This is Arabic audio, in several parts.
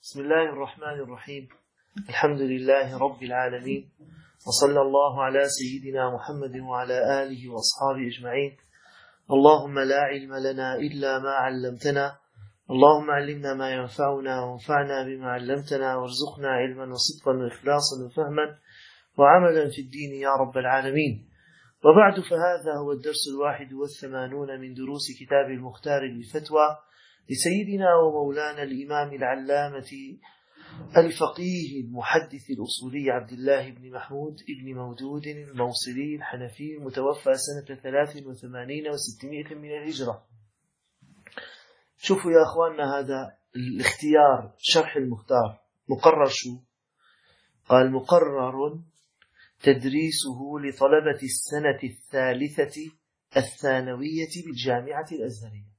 بسم الله الرحمن الرحيم. الحمد لله رب العالمين، وصلى الله على سيدنا محمد وعلى آله وأصحابه أجمعين. اللهم لا علم لنا إلا ما علمتنا، اللهم علمنا ما ينفعنا وانفعنا بما علمتنا، وارزقنا علما وصدقا وإخلاصا وفهما وعملا في الدين يا رب العالمين. وبعد، فهذا هو الدرس 81 من دروس كتاب المختار للفتوى لسيدنا ومولانا الإمام العلامة الفقيه المحدث الأصولي عبد الله بن محمود بن مودود الموصلي الحنفي المتوفى سنة 83 و600 من الهجرة. شوفوا يا أخواننا، هذا الاختيار شرح المختار مقرر شو؟ قال: مقرر تدريسه لطلبة السنة الثالثة الثانوية بالجامعة الأزهرية.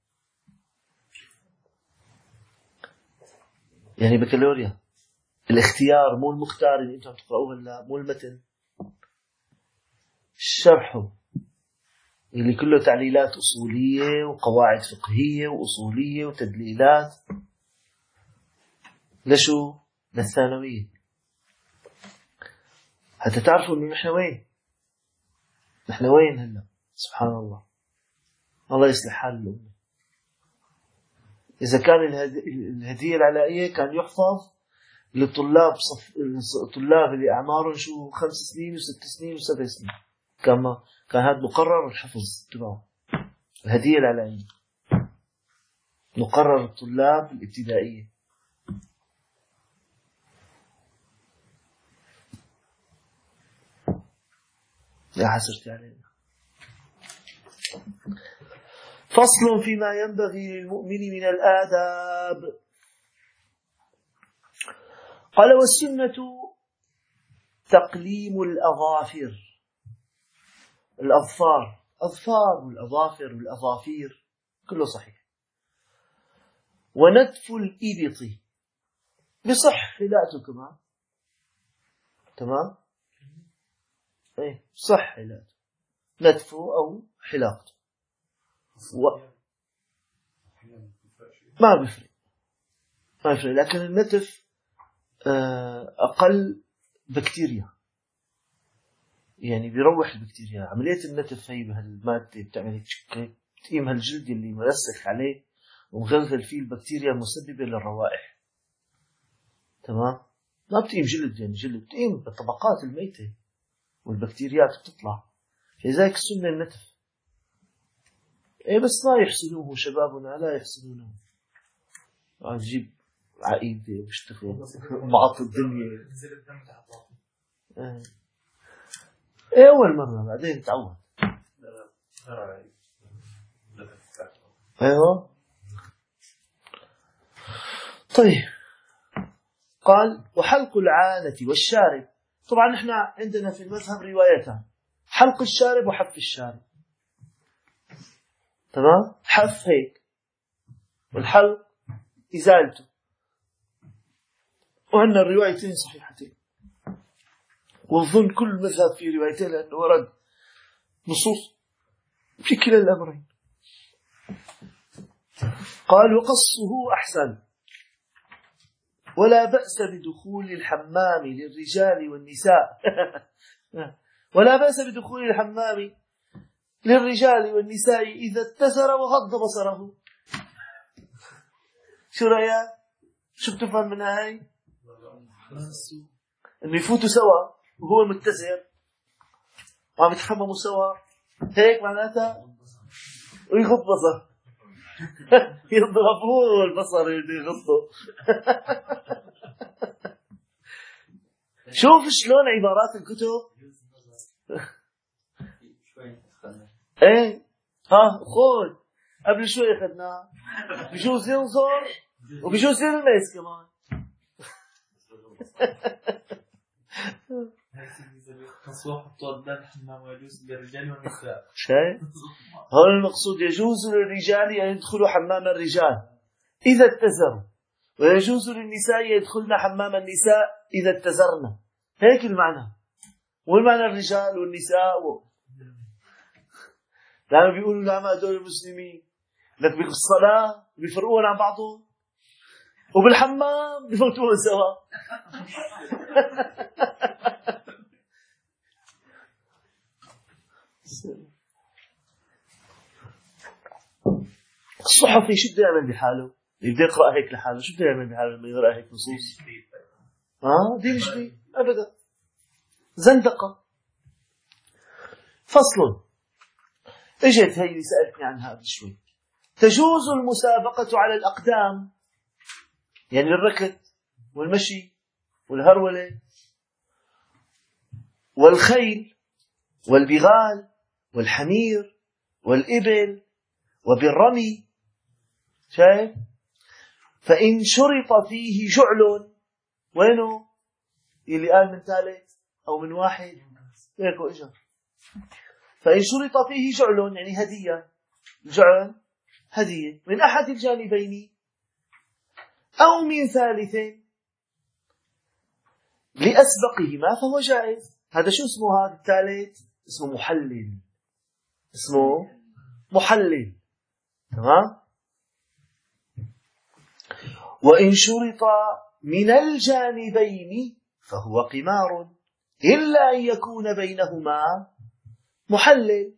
يعني بكالوريا. الاختيار مو المختار اللي انتم تقرأوه هلا، مو المتن، شرحه اللي كله تعليلات أصولية وقواعد فقهية وأصولية وتدليلات. لشو؟ للثانوية. حتى تعرفوا انه نحن وين هلا. سبحان الله، الله يصلح حال الأمة. إذا كان الهدية العلائية كان يحفظ للطلاب الطلاب اللي أعمارهم 5 سنين و6 سنين و7 سنين، كان هذا مقرر الحفظ تبعه. الهدية العلائية مقرر الطلاب الابتدائية. يا حسرتي علينا. فصل فيما ينبغي للمؤمن من الآداب. قال: والسنة تقليم الأظافر. الأظفار، أظفار والأظافر والأظافير كله صحيح. ونتف الإبط، بصح حلاته كمان. تمام؟ ايه صح حلاته، نتفه أو حلاقته ما بيفرق، لكن النتف أقل بكتيريا، يعني بيروح البكتيريا. عملية النتف هي بهالمادة بتعمل تقيم هالجلد اللي مرسخ عليه ومغلغل فيه البكتيريا المسببة للروائح. تمام؟ ما بتقيم جلد، يعني جلد بتقيم الطبقات الميتة والبكتيريات بتطلع. لذلك السنة النتف. إيه بس لا يحسنوه شبابنا، لا يحسنونه. أجيب عقيدة واشتغل معط الدنيا. إيه أول مرة، بعدين تعود. أيوة. طيب، قال: وحلق العانة والشارب. طبعا نحن عندنا في المذهب روايتان: حلق الشارب وحف الشارب. تمام؟ حف هيك، والحلق إزالته. وعندنا الروايتين صحيحتين، وظن كل مذهب في روايتين، لأنه ورد نصوص في كلا الأمرين. قال: وقصه أحسن، ولا بأس بدخول الحمام للرجال والنساء ولا بأس بدخول الحمام للرجال والنساء إذا اتسر وغض بصره. شو رأيك؟ شو بتفهم منها هاي؟ إنه يفوتوا سوا وهو متسر وعم يتحمموا سوا، هيك معناتها، ويغض بصر يضربوه البصر اللي يغضه شوف شلون عبارات الكتب. ايه خذ قبل شوي اخذناه، بجوز ينظر وبجوز يلمس كمان. شيء هون المقصود: يجوز للرجال أن يدخلوا حمام الرجال إذا اتزروا، ويجوز للنساء يدخلن حمام النساء إذا اتزرن. هيك المعنى. والمعنى الرجال والنساء لأنه بيقولوا لما هدول المسلمين لك بالصلاة بيفرقون عن بعضهم. وبالحمام بفوتوهم سوا. الصحفي شو بده يعمل بحاله؟ بده يقرأ هيك لحاله، شو بده يعمل بحاله لما يقرأ هيك نصوص؟ دين جديد أبدا، زندقة. فصل. اجت هي اللي سألتني عنها قبل شوي. تجوز المسابقة على الأقدام، يعني الركض والمشي والهرولة والخيل والبغال والحمير والإبل وبالرمي. شايف؟ فإن شرط فيه جعل، وينه اللي قال من ثالث أو من واحد هيك إجا. فإن شرط فيه جعل يعني هدية، جعل هدية من أحد الجانبين أو من ثالث لأسبقهما فهو جائز. هذا شو اسمه؟ هذا الثالث اسمه محلل، اسمه محلل. تمام. وإن شرط من الجانبين فهو قمار إلا أن يكون بينهما محلل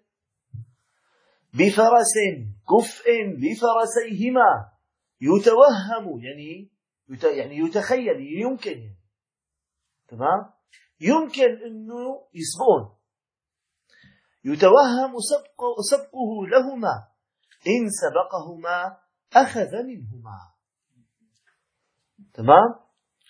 بفرس كفء لفرسيهما يتوهم، يعني يتخيل، يمكن، تمام، يمكن أنه يسبقون، يتوهم سبقه لهما، إن سبقهما أخذ منهما. تمام.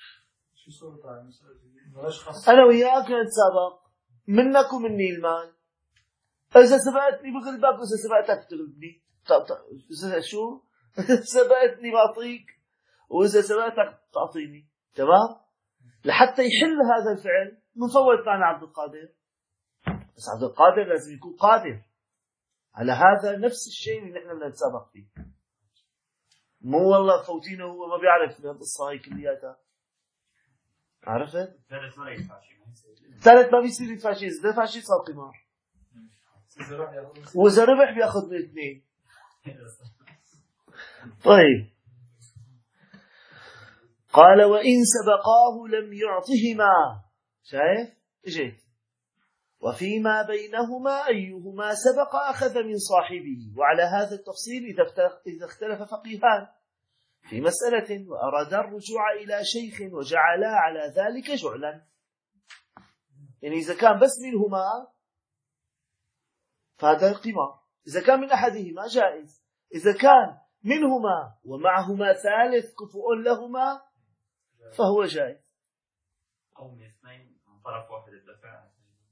أنا وياك نتسابق، منك ومني المال. إذا سبقتني بغلبك، وإذا سبقتك تغلبني. شو؟ سبقتني بعطيك، وإذا سبقتك تعطيني. تمام. لحتى يحل هذا الفعل منفوت معنا عبد القادر، بس عبد القادر لازم يكون قادر على هذا نفس الشيء اللي نحن بدنا نتسابق فيه. مو والله فوتينه هو ما بيعرف من القصة هي كلياتها. عرفت؟ ثالث ما بيصير يدفع شيء، إذا دفع شيء صار قمار، وإذا ربح بياخذ من الاثنين. طيب، قال وإن سبقاه لم يعطهما. شايف؟ اجيت وفيما بينهما أيهما سبق أخذ من صاحبه. وعلى هذا التفصيل إذا اختلف فقيهان في مسألة وأراد الرجوع إلى شيخ وجعلا على ذلك جعلا، يعني إذا كان بس منهما فهذا قمار، إذا كان من أحدهما جائز، إذا كان منهما ومعهما ثالث كفؤ لهما فهو جائز. أو من اثنين من طرف واحد الدفع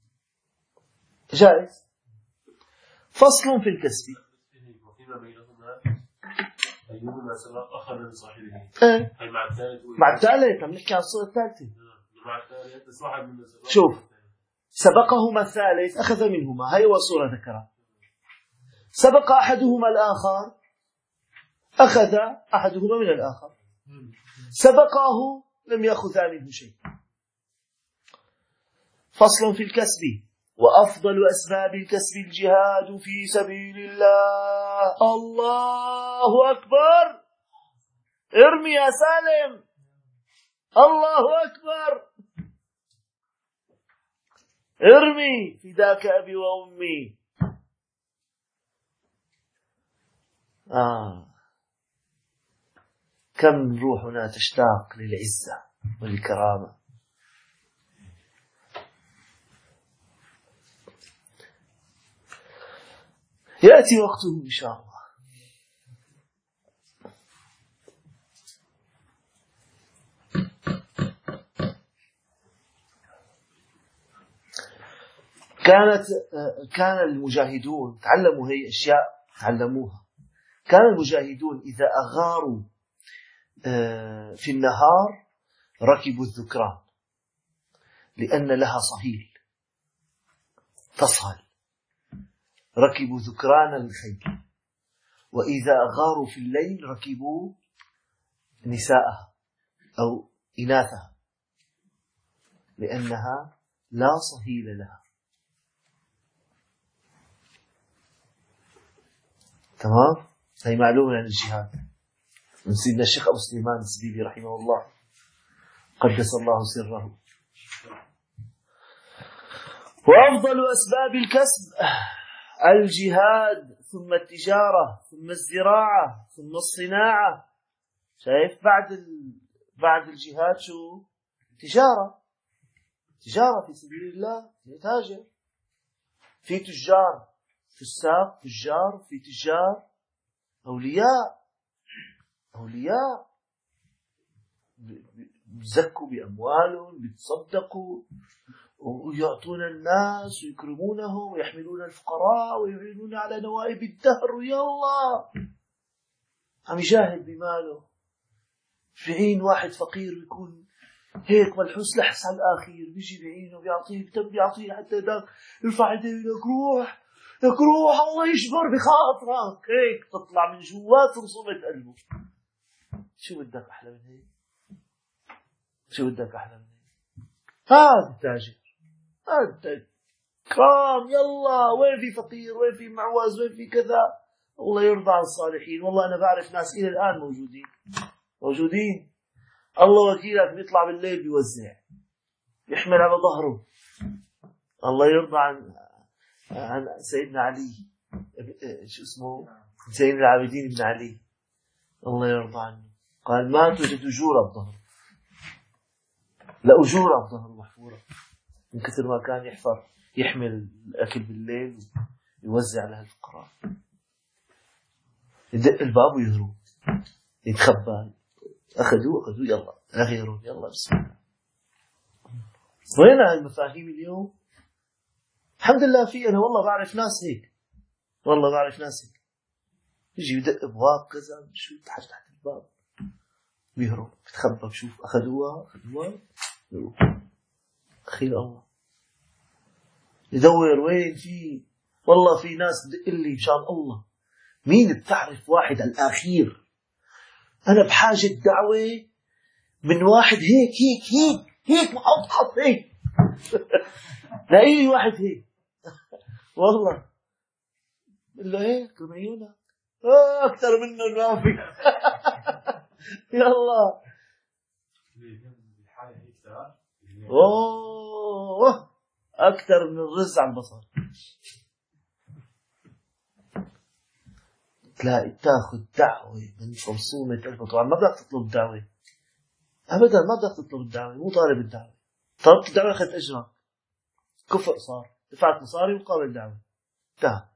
جائز. فصل في الكسب. وفيما بينهما أيهما سبق أخذ من صاحبه. أي مع الثالث. مع الثالث عم نحكي عن الصورة الثالثة. مع الثالث بس واحد من شوف، سبقهما الثالث أخذ منهما، هاي هو صورة ذكرها. سبق أحدهما الآخر أخذ أحدهما من الآخر، سبقه لم يأخذ منه شيء. فصل في الكسب. وأفضل أسباب الكسب الجهاد في سبيل الله. الله أكبر. ارمي يا سالم. الله أكبر. ارمي فداك أبي وأمي. كم روحنا تشتاق للعزة والكرامة. يأتي وقته إن شاء الله. كان المجاهدون تعلموا هي أشياء تعلموها. كان المجاهدون إذا أغاروا في النهار ركبوا الذكران، لأن لها صهيل تصهل، ركبوا ذكران الخيل. وإذا أغاروا في الليل ركبوا نساءها أو إناثها، لأنها لا صهيل لها. تمام؟ هي معلومة عن الجهاد. من سيدنا الشيخ أبو سليمان الزبيدي رحمه الله قدس الله سره. وأفضل أسباب الكسب الجهاد، ثم التجارة، ثم الزراعة، ثم الصناعة. شايف بعد الجهاد شو؟ تجارة في سبيل الله، تاجر. في تجار فساق، تجار، في تجار أولياء بيزكوا بأموالهم، بيتصدقوا ويعطون الناس ويكرمونهم ويحملون الفقراء ويعينون على نوائب الدهر. يا الله، عم يجاهد بماله. في عين واحد فقير بيكون هيك ملحوس لحس على الآخير، بيجي بعينه بيعطيه حتى ذاك يرفع يديه لك روح الله يجبر بخاطرك، هيك تطلع من جوات رسومة قلبه. شو بدك أحلى من هيك؟ هذا التاجر، هذا كرام. يلا، وين في فقير، وين في معوز، وين في كذا. الله يرضى عن الصالحين. والله أنا بعرف ناس إلى الآن موجودين. الله وكيلك بيطلع بالليل بيوزع، يحمل على ظهره. الله يرضى عن سيدنا علي، شو اسمه، زين العابدين بن علي، الله يرضى عنه. قال ما توجد أجور الظهر، لا أجور الظهر محفورة، من كثر ما كان يحمل الأكل بالليل ويوزع على الفقراء. يدق الباب ويهرب، يتخبى. أخذوه يلا غيرهم، يلا بسم الله. وين هالمفاهيم اليوم؟ الحمد لله في أنا والله بعرف ناس هيك، يجي يدق بواب كذا، شو تحت الباب بيهرب، بتخبى، بشوف أخذوها أخير الله يدور وين في. والله في ناس بدق لي إن شاء الله، مين بتعرف واحد الأخير أنا بحاجة دعوة من واحد هيك محط هيك لاقي واحد هيك والله بقول له هيك من عيونك أكثر منه ما في. يلا أوه أكثر من الرز على البصر. تلاقي تاخذ دعوة من خصومة قلبه. طبعا ما بدك تطلب الدعوة أبدا، ما بدك تطلب الدعوة، مو طالب الدعوة. طلبت الدعوة أخذت أجرك، كفء صار، دفعت مصاري وقابل الدعوة. انتهى.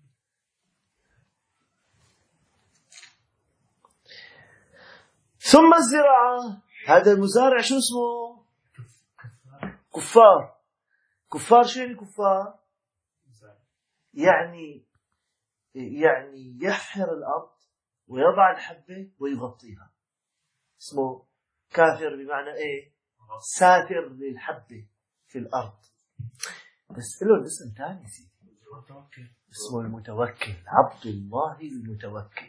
ثم الزراعة. هذا المزارع شو اسمه؟ كفار. شو يعني كفار؟ يعني يحفر الأرض ويضع الحبة ويغطيها، اسمه كافر. بمعنى ايه؟ ساتر للحبة في الأرض. بس له اسم ثاني سيدي، اسمه المتوكل، عبد الله المتوكل.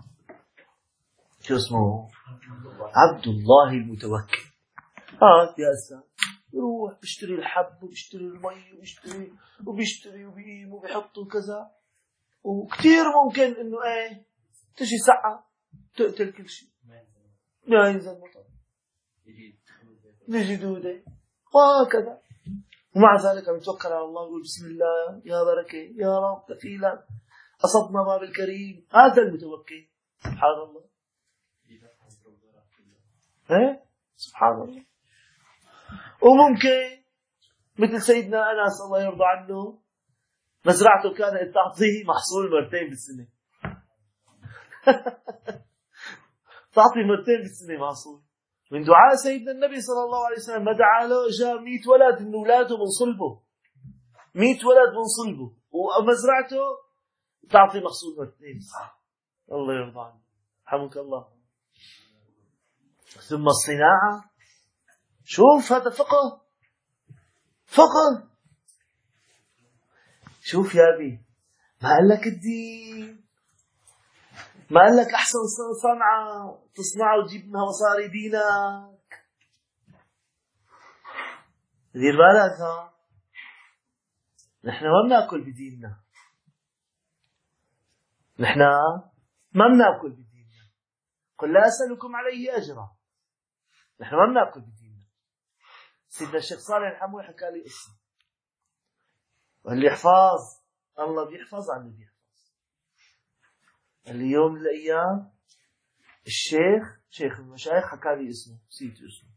شو اسمه؟ عبد الله المتوكل. يا أستاذ يروح بيشتري الحب وبيشتري المي وبيشتري وبيقيم وبيحط وكذا، وكتير ممكن انه ايه تجي ساعة تقتل كل شيء، ما ينزل مطر، يجي دودة وهكذا. ومع ذلك يتوكل على الله ويقول بسم الله يا بركة يا رب كفيلا أصبنا باب الكريم. هذا المتوكل. سبحان الله. سبحان الله. وممكن مثل سيدنا أنس الله يرضى عنه، مزرعته كانت تعطيه محصول مرتين بالسنة. تعطي مرتين بالسنة محصول. من دعاء سيدنا النبي صلى الله عليه وسلم ما دعا له جاء 100 ولد من أولاده من صلبه، 100 ولد من صلبه، ومزرعته تعطي محصول مرتين. الله يرضى عنه، رحمك الله. ثم الصناعة. شوف هذا فقه. شوف يا أبي، ما قال لك الدين، ما قال لك أحسن صنعة تصنعها وتجيب منها مصاري دينك. دير بالك. نحن ما بناكل بديننا، قل لا أسألكم عليه أجرا. نحن ما بناكل بديننا. سيدنا الشيخ صالح الحموي حكى لي اسمه، واللي يحفظ الله بيحفظ عن اللي بيحفظ. اليوم من الأيام شيخ المشايخ حكى لي اسمه، نسيت اسمه.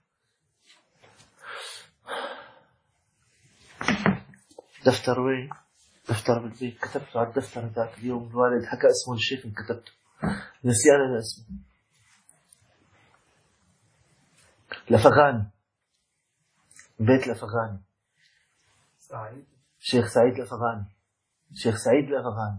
دفتر وين؟ دفتر بالبيت، كتبته على الدفتر ذاك اليوم. الوالد حكى اسمه الشيخ كتبته، نسيان أنا اسمه. لفغاني، بيت لفغاني، شيخ سعيد لفغاني، شيخ سعيد لفغاني.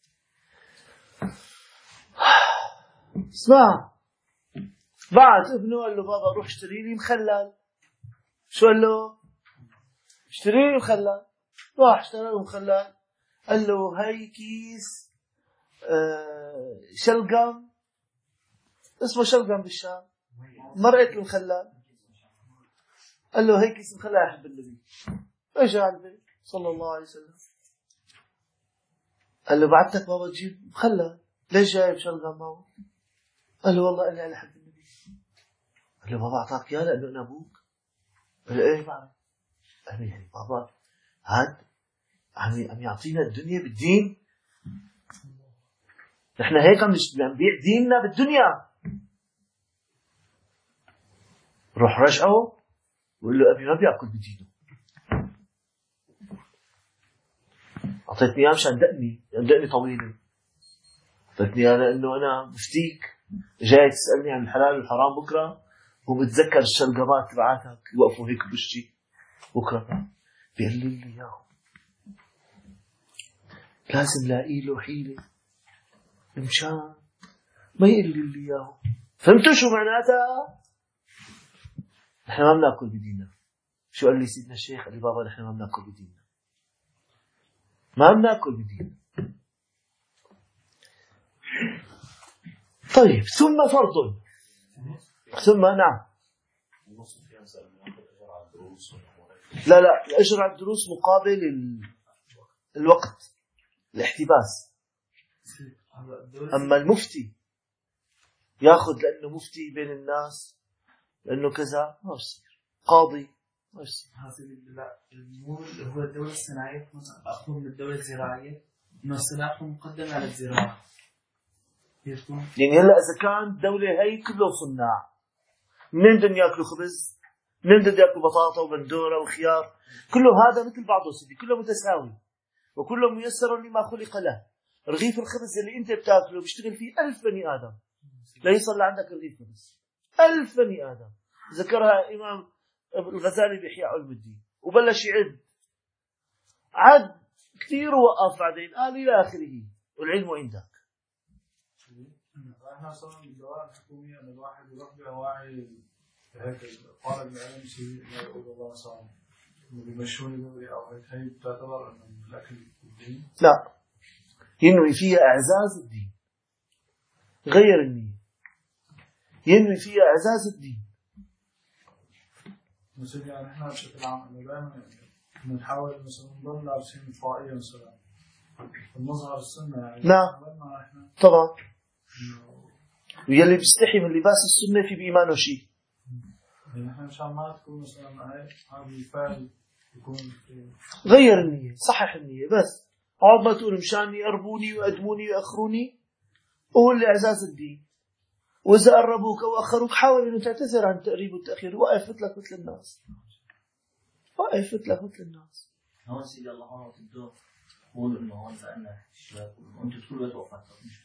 اسمع، بعت ابنه قال له بابا روح اشتري لي مخلل. شو قال له؟ اشتري لي مخلل. راح اشترى له مخلل، قال له هاي كيس شلقم، اسمه شلقم بالشام، مرقة المخلل. قال له هي كيس مخلل أحب النبي. اجى على البيت صلى الله عليه وسلم، قال له بعتك بابا تجيب مخلل، ليش جايب شلقم بابا؟ قال له والله أنا أحب النبي. قال له بابا أعطاك إياه لأنه أنا أبوك؟ قال له إيه بعرف. قال له يعني بابا هاد عم يعطينا الدنيا بالدين؟ نحن هيك عم نبيع ديننا بالدنيا. روح رجعه وقول له أبي ما بيأكل بدينه. أعطيتني إياه مشان دقني طويلة. أعطيتني إياه لأنه أنا مفتيك، جاي تسألني عن الحلال والحرام بكرة ومتذكر الشلقبات تبعاتك يوقفوا هيك بوشي بكرة بيقلل لي إياه. لازم لاقي له حيلة مشان ما يقلل لي إياه. فهمتوا شو معناتها؟ نحن ما بناكل بديننا. شو قال لي سيدنا الشيخ؟ قال لي بابا نحن ما بناكل بديننا، ما بناكل بديننا. طيب ثم فرض، ثم نعم. لا الأجر على الدروس مقابل الوقت، الاحتباس. أما المفتي ياخذ لأنه مفتي بين الناس، لأنه كذا، ما بصير. قاضي ما بصير. لا هو الدولة الصناعية أخذ من الدولة الزراعية، إنه الصناعة مقدمة على الزراعة. يعني هلا إذا كان الدولة هي كله صناع، منين بدهم ياكلوا خبز؟ منين بدهم ياكلوا بطاطا وبندورة وخيار؟ كله هذا مثل بعضه سيدي، كله متساوي وكله ميسر لما خلق له. رغيف الخبز اللي انت بتاكله بيشتغل فيه 1000 بني آدم لا يصل لعندك رغيف خبز. 1000 بني آدم ذكرها إمام الغزالي بإحياء علوم الدين، وبلش عد كثير ووقف بعدين قال إلى آخره والعلم عندك. احنا صرنا بالدوائر الحكومية ان الواحد يروح بأواعي هيك طالب العلم شيء ما يقول الله صار بيمشوني دوري او هي بتعتبر انه الاكل الدين؟ لا، ينوي فيها اعزاز الدين، غير النية، ينوي فيها اعزاز الدين. مثل يعني احنا بشكل عام انه دائما بنحاول مثلا نضل لابسين طاقية مثلا المظهر السنة يعني. نعم طبعا، ويلي بيستحي من لباس السنة في بإيمانه شيء. يعني نحن مشان ما تكون مثلا هاي هذا الفعل يكون غير النية، صحح النية بس. عاد ما تقول مشان يقربوني ويقدموني ويأخروني، قول لإعزاز الدين. وإذا قربوك أو أخروك حاول أن تعتذر عن التقريب والتأخير، وقف مثلك مثل الناس، وقف مثلك مثل الناس. هون سيدي الله هون الدور قولوا إنه هون سألنا الشباب وأنتوا تقولوا لا توقفوا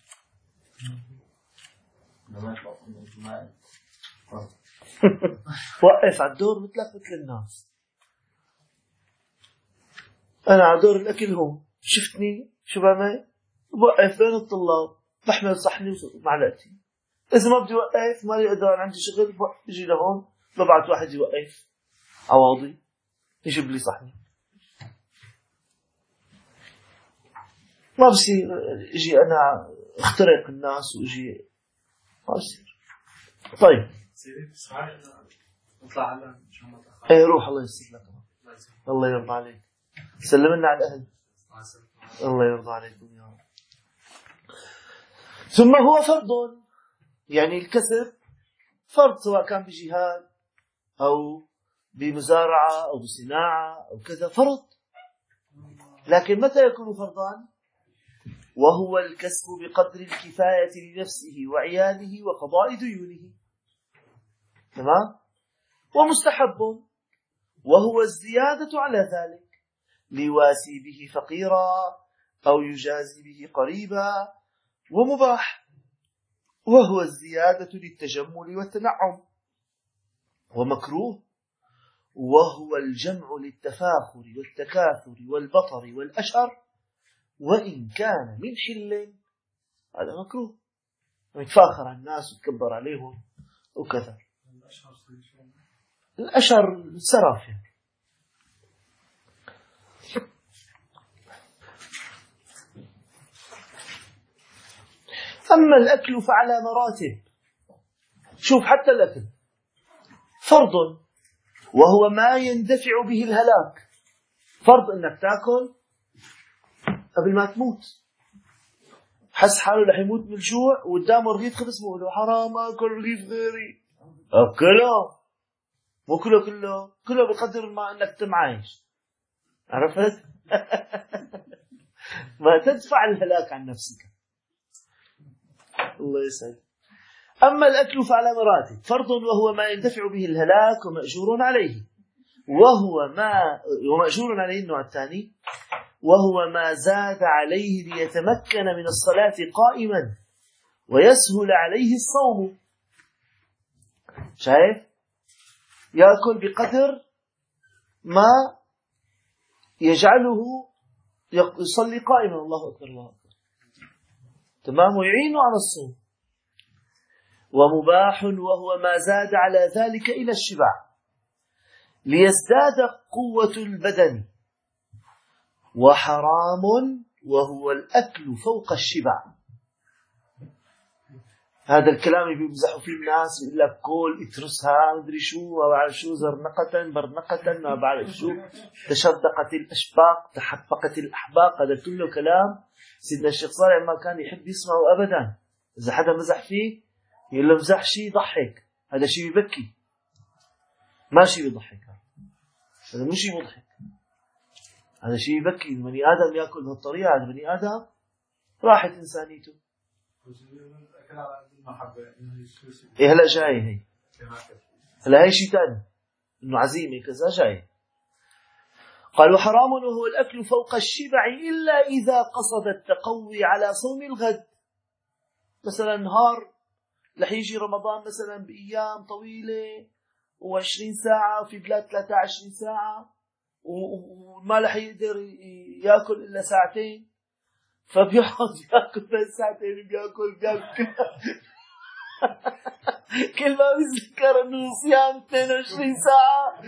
ما توقفوا أنتوا ما وقف على الدور مثلك مثل الناس. أنا على دور الأكل هون، شفتني شو بعمل؟ بوقف بين الطلاب، بحمل صحني ومعلقتي. إذا ما بدي وقف ما لي أقدر، عندي شغل، بجي لهون ببعث واحد يوقف عواضي يجيب لي صحني. ما بصير اجي أنا اخترق الناس وإجي، ما بصير. طيب نطلع على إن شاء الله. ايه روح، الله يسر لك، الله يرضى عليك. سلمنا على الأهل، الله يرضى عليكم يا رب. ثم هو فرض يعني الكسب فرض، سواء كان بجهاد أو بمزارعة أو بصناعة أو كذا، فرض. لكن متى يكون فرضان؟ وهو الكسب بقدر الكفاية لنفسه وعياله وقضاء ديونه. تمام؟ ومستحب وهو الزيادة على ذلك، ليواسي به فقيرا أو يجازي به قريبا. ومباح وهو الزيادة للتجمل والتنعم. ومكروه وهو الجمع للتفاخر والتكاثر والبطر والأشر، وإن كان من حل. هذا مكروه، يتفاخر على الناس ويتكبر عليهم وكذا. الأشر سرافة. أما الأكل فعلى مراتب. شوف، حتى الأكل فرض وهو ما يندفع به الهلاك. فرض أنك تأكل قبل ما تموت. حس حاله رح يموت من الجوع وقدامه رغيف خبز، بقول له حرام أكل رغيف غيري، أكله، مو كله بقدر ما أنك تمعايش. عرفت؟ ما تدفع الهلاك عن نفسك. الله يسعد. أما الأكل فعلى مراتب. فرض وهو ما يندفع به الهلاك ومأجور عليه. ومأجور عليه النوع الثاني، وهو ما زاد عليه ليتمكن من الصلاة قائما ويسهل عليه الصوم. شايف؟ يأكل بقدر ما يجعله يصلي قائما، الله أكبر الله أكبر، تمام، ويعينه على الصوم. ومباح وهو ما زاد على ذلك إلى الشبع ليزداد قوة البدن. وحرام وهو الأكل فوق الشبع. هذا الكلام بيمزحوا فيه الناس، يقول لك كل اترسها مدري شو وبعرف شو، زرنقة برنقة ما بعرف شو، تشدقت الأشباق تحفقت الأحباق. هذا كله كلام سيدنا الشيخ صالح ما كان يحب يسمعه أبدا. إذا حدا مزح فيه يقول له مزح شيء يضحك، هذا شيء يبكي، ما شيء يضحك، هذا مش شيء مضحك، هذا شيء يبكي. البني آدم يأكل بهالطريقة، هذا بني آدم راحت إنسانيته. إيه هلا جاي هي، هلا هي شيء ثاني، إنه عزيمة كذا جاي. قال وحرام وهو الأكل فوق الشبع إلا إذا قصد التقوي على صوم الغد. مثلا نهار رح يجي رمضان مثلا بأيام طويلة و20 ساعة، وفي بلاد 23 ساعة، وما رح يقدر يأكل إلا ساعتين، فبيقعد يأكل بين ساعتين، بيأكل كل ما بيذكر إنه صيام 22 ساعة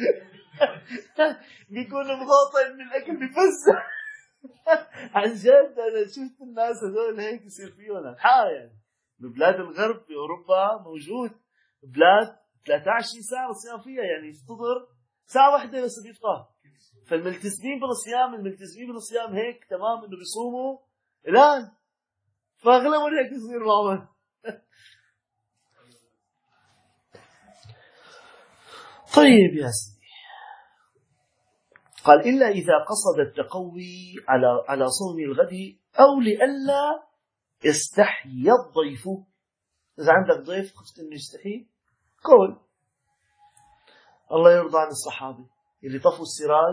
بيكون مغاطى من الأكل بيفزع. عن جد أنا شفت الناس هذول هيك يصير فيهم الحال. يعني ببلاد الغرب في أوروبا موجود بلاد 23 ساعة الصيام فيها، يعني يفطر ساعة واحدة بس بيفطر. فالملتزمين بالصيام هيك تمام إنه بيصوموا الآن، فأغلبهم هيك يصير معهم. طيب يا سيدي، قال إلا إذا قصد التقوي على صوم الغد أو لئلا يستحي الضيف. إذا عندك ضيف خفت إنه يستحي، قول. الله يرضى عن الصحابة اللي طفوا السراج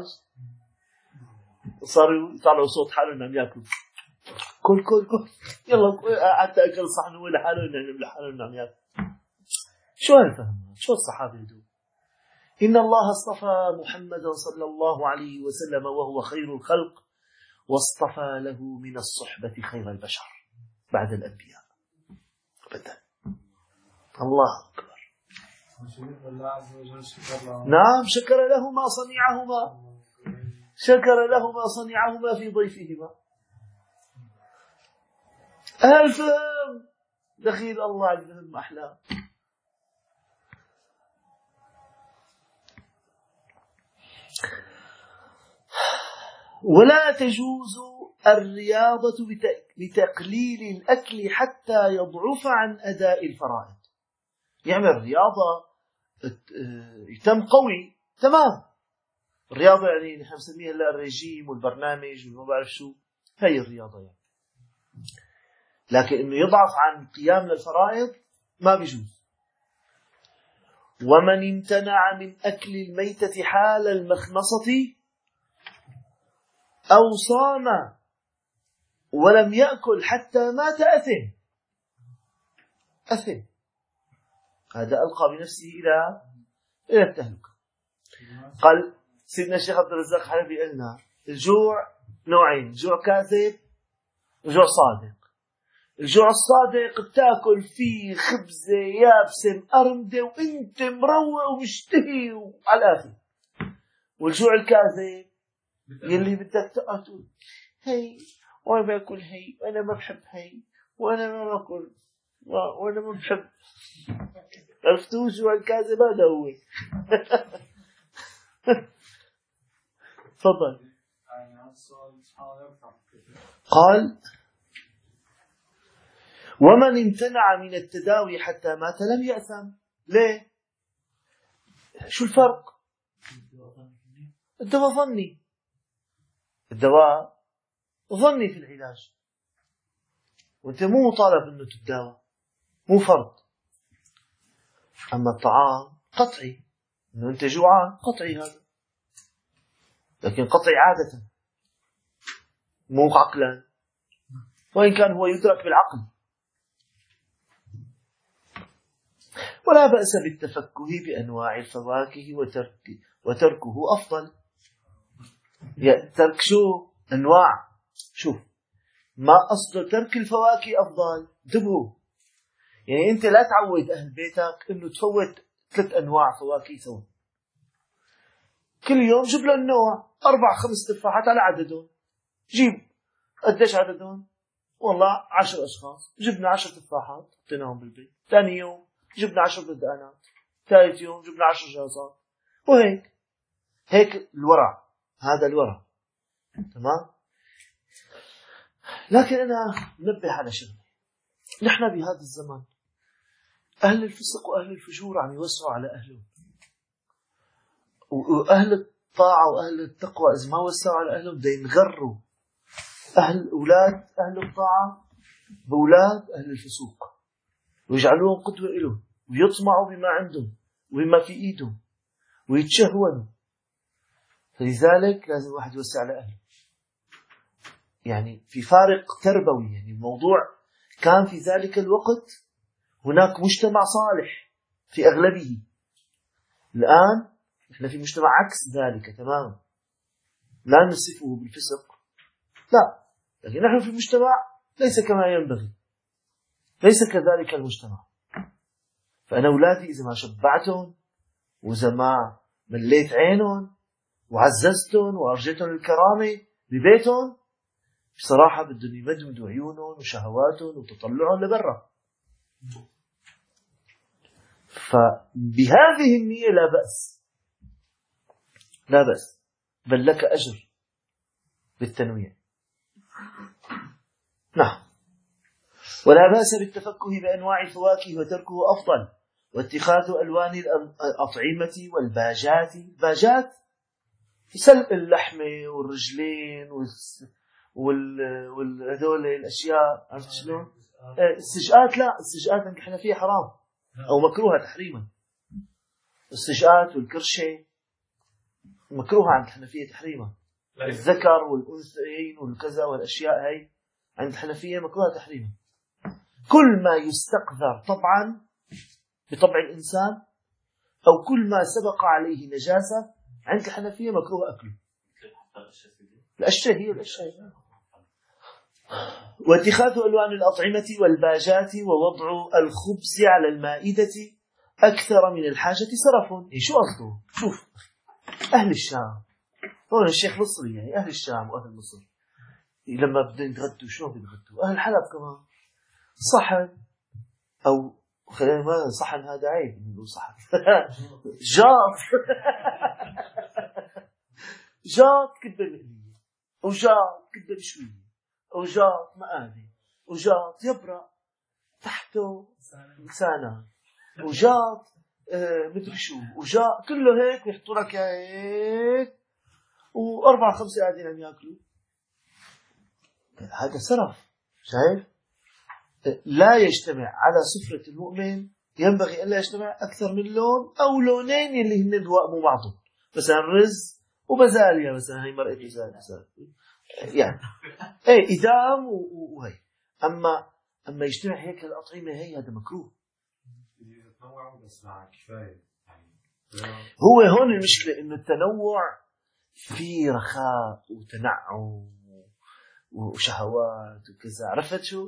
صاروا يطلعوا صوت حالهم عم ياكلوا، كل يلا حتى أكل صحن ولا حالهم عم ياكل. شو هالفهم؟ شو الصحابة يدون؟ إن الله اصطفى محمدا صلى الله عليه وسلم وهو خير الخلق، واصطفى له من الصحبة خير البشر بعد الأنبياء أبدا. الله أكبر. نعم، شكر له ما صنعهما في ضيفهما. الفهم دخيل الله عز وجل أحلام. ولا تجوز الرياضة بتقليل الأكل حتى يضعف عن أداء الفرائض. يعمل رياضة، يتم قوي، تمام. الرياضة يعني نحن نسميها هلا الرجيم والبرنامج وما بعرف شو، هي الرياضة يعني. لكن إنه يضعف عن قيام للفرائض ما بيجوز. ومن امتنع من أكل الميتة حال المخمصة أو صام ولم يأكل حتى مات أثم. هذا ألقى بنفسه إلى التهلكة. قال سيدنا الشيخ عبد الرزاق حلبي قالنا الجوع نوعين: جوع كاذب وجوع صادق. الجوع الصادق بتاكل فيه خبزة يابسة مقرمدة وانت مروق ومشتهي وعلى الآخر. والجوع الكاذب يلي بدك تقول هي وانا باكل هي وانا ما بحب هي وانا ما باكل وانا ما بحب. عرفتوا الجوع الكاذب هذا هو. تفضل. قال ومن امتنع من التداوي حتى مات لم يأثم. ليه؟ شو الفرق؟ الدواء ظني، الدواء ظني في العلاج، وانت مو مطالب انه تتداوى، مو فرض. اما الطعام قطعي، انه انت جوعان قطعي هذا، لكن قطعي عادة مو عقلا، وإن كان هو يدرك بالعقل. ولا بأس بالتفكه بأنواع الفواكه وتركه أفضل. ترك شو؟ أنواع. شوف، ما أصل ترك الفواكه أفضل؟ انتبهوا، يعني أنت لا تعود أهل بيتك أنه تفوت 3 أنواع فواكه سوا. كل يوم جيب له النوع 4-5 تفاحات على عددهم. جيب قديش عددهم؟ والله 10 أشخاص، جبنا 10 تفاحات حطيناهم بالبيت. ثاني يوم جبنا 10 بدقانات. ثالث يوم جبنا 10 جازات. وهيك هيك الورع، هذا الورع، تمام. لكن أنا نبه على شغله. نحن بهذا الزمن أهل الفسق وأهل الفجور عم يوسعوا على أهلهم، وأهل الطاعة وأهل التقوى إذا ما وسعوا على أهلهم دا ينغروا أولاد أهل الطاعة بأولاد أهل الفسوق، ويجعلوهم قدوة إلهم، ويطمعوا بما عندهم وبما في إيدهم ويتشهونوا. فلذلك لازم الواحد يوسع على أهله. يعني في فارق تربوي، يعني الموضوع كان في ذلك الوقت هناك مجتمع صالح في أغلبه. الآن نحن في مجتمع عكس ذلك تماما. لا نصفه بالفسق، لا، لكن نحن في مجتمع ليس كما ينبغي، ليس كذلك المجتمع. فأنا أولادي إذا ما شبعتهم وإذا ما مليت عينهم وعززتهم وأرجيتهم الكرامة ببيتهم، بصراحة بدهم يمدمدوا عيونهم وشهواتهم وتطلعهم لبرا. فبهذه النية لا بأس، لا بأس، بل لك أجر بالتنويع. نعم. ولا بأس بالتفكه بأنواع الفواكه وتركه أفضل. واتخاذ ألوان الأطعمة والباجات. باجات سلق اللحمة والرجلين والهذول الأشياء، عرفت شلون؟ السجقات لا، السجقات عند الحنفية حرام أو مكروهة تحريما. السجقات والكرشة مكروهة عند الحنفية تحريما. الذكر والأنثيين والكذا والأشياء هاي عند الحنفية مكروهة تحريما. كل ما يستقذر طبعا بطبع الإنسان أو كل ما سبق عليه نجاسة عند الحنفية مكروه أكله. الأشياء هي الأشياء. واتخاذ ألوان الأطعمة والباجات ووضع الخبز على المائدة أكثر من الحاجة سرف. شو قصده؟ شوف، أهل الشام، هون الشيخ مصري، يعني أهل الشام وأهل مصر لما بدهم يتغدوا شلون بيتغدوا؟ أهل حلب كمان صحن، أو خلينا ما صحن هذا عيب نقول صحن جاط جاط كبة مقلية وجاط كبة مشوية وجاط مآذي، وجاط يبرأ تحته لسانه، وجاط مدري شو، وجاط كله هيك يحطوا لك هيك، و4 5 قاعدين عم ياكلوا. هذا سرف. شايف؟ لا يجتمع على سفرة المؤمن، ينبغي ألا يجتمع أكثر من لون أو لونين اللي هن بوائموا بعضهم، مثلا رز وبزاليا، مثلا هي مرقة بزاليا يعني إدام وهي. أما يجتمع هيك الأطعمة هي، هذا مكروه. هو هون المشكلة، إنه التنوع في رخاء وتنعم وشهوات وكذا، عرفت شو؟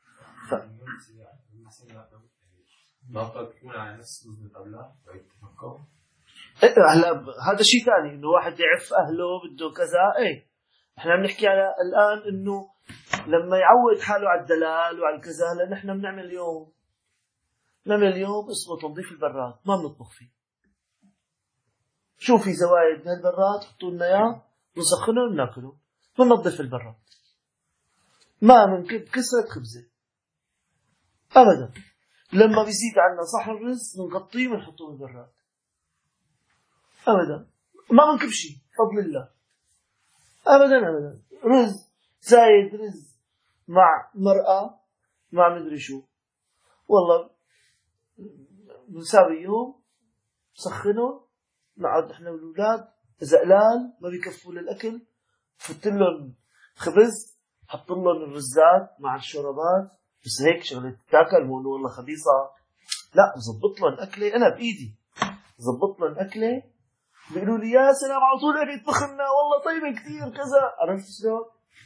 ما تكون على نفس وزن الأولاد ويتفكروا. هلا هذا شيء ثاني، إنه واحد يعف أهله بده كذا. إحنا بنحكي على الآن إنه لما يعود حاله على الدلال وعلى الكذا. هلا نحن بنعمل اليوم اسمه تنظيف البراد، ما بنطبخ فيه. شو في زوايد من البراد، حطوا لنا اياه، نسخنه وناكله. بننظف البراد، ما بنكب كسرة خبزة أبدا. لما بيزيد عنا صحن رز بنغطيه ونحطه بالبراد أبدا. ما بنكب شيء بفضل الله أبدا. رز زايد، رز مع مرقة مع مدري شو، والله بنساوي يوم نسخنه، نقعد احنا والأولاد زقلال ما بيكفوا للأكل، فت لهم خبز، حط لهم الرزات مع الشربات، بس هيك شغلة تاكل، مو انه والله خبيصة. لا، زبط لهم أكلة أنا بإيدي، زبط لهم أكلة، بيقولوا لي يا سلام على طول أبي يطبخ لنا، والله طيبة كثير كذا. عرفت شلون؟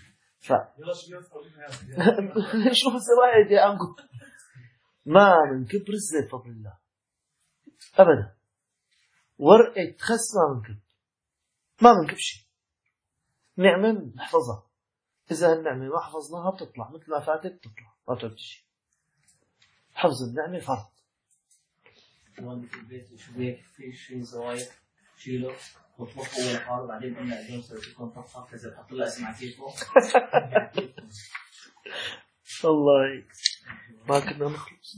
شوف الزوايد يا أنكو، ما بنكب رزة بفضل الله أبدا. ورقة خس ما بنكب شيء. نعمة نحفظها، إذا النعمة ما حفظناها بتطلع مثل ما فاتت، تطلع ما تعرف شيء. حفظ النعمة فرض. وين في البيت شو هيك في شيء زوايا شيله وطبخه أول حار، بعدين قلنا اليوم سويت لكم طبخة كذا، حط لها اسمع كيفه. والله ما كنا نخلص.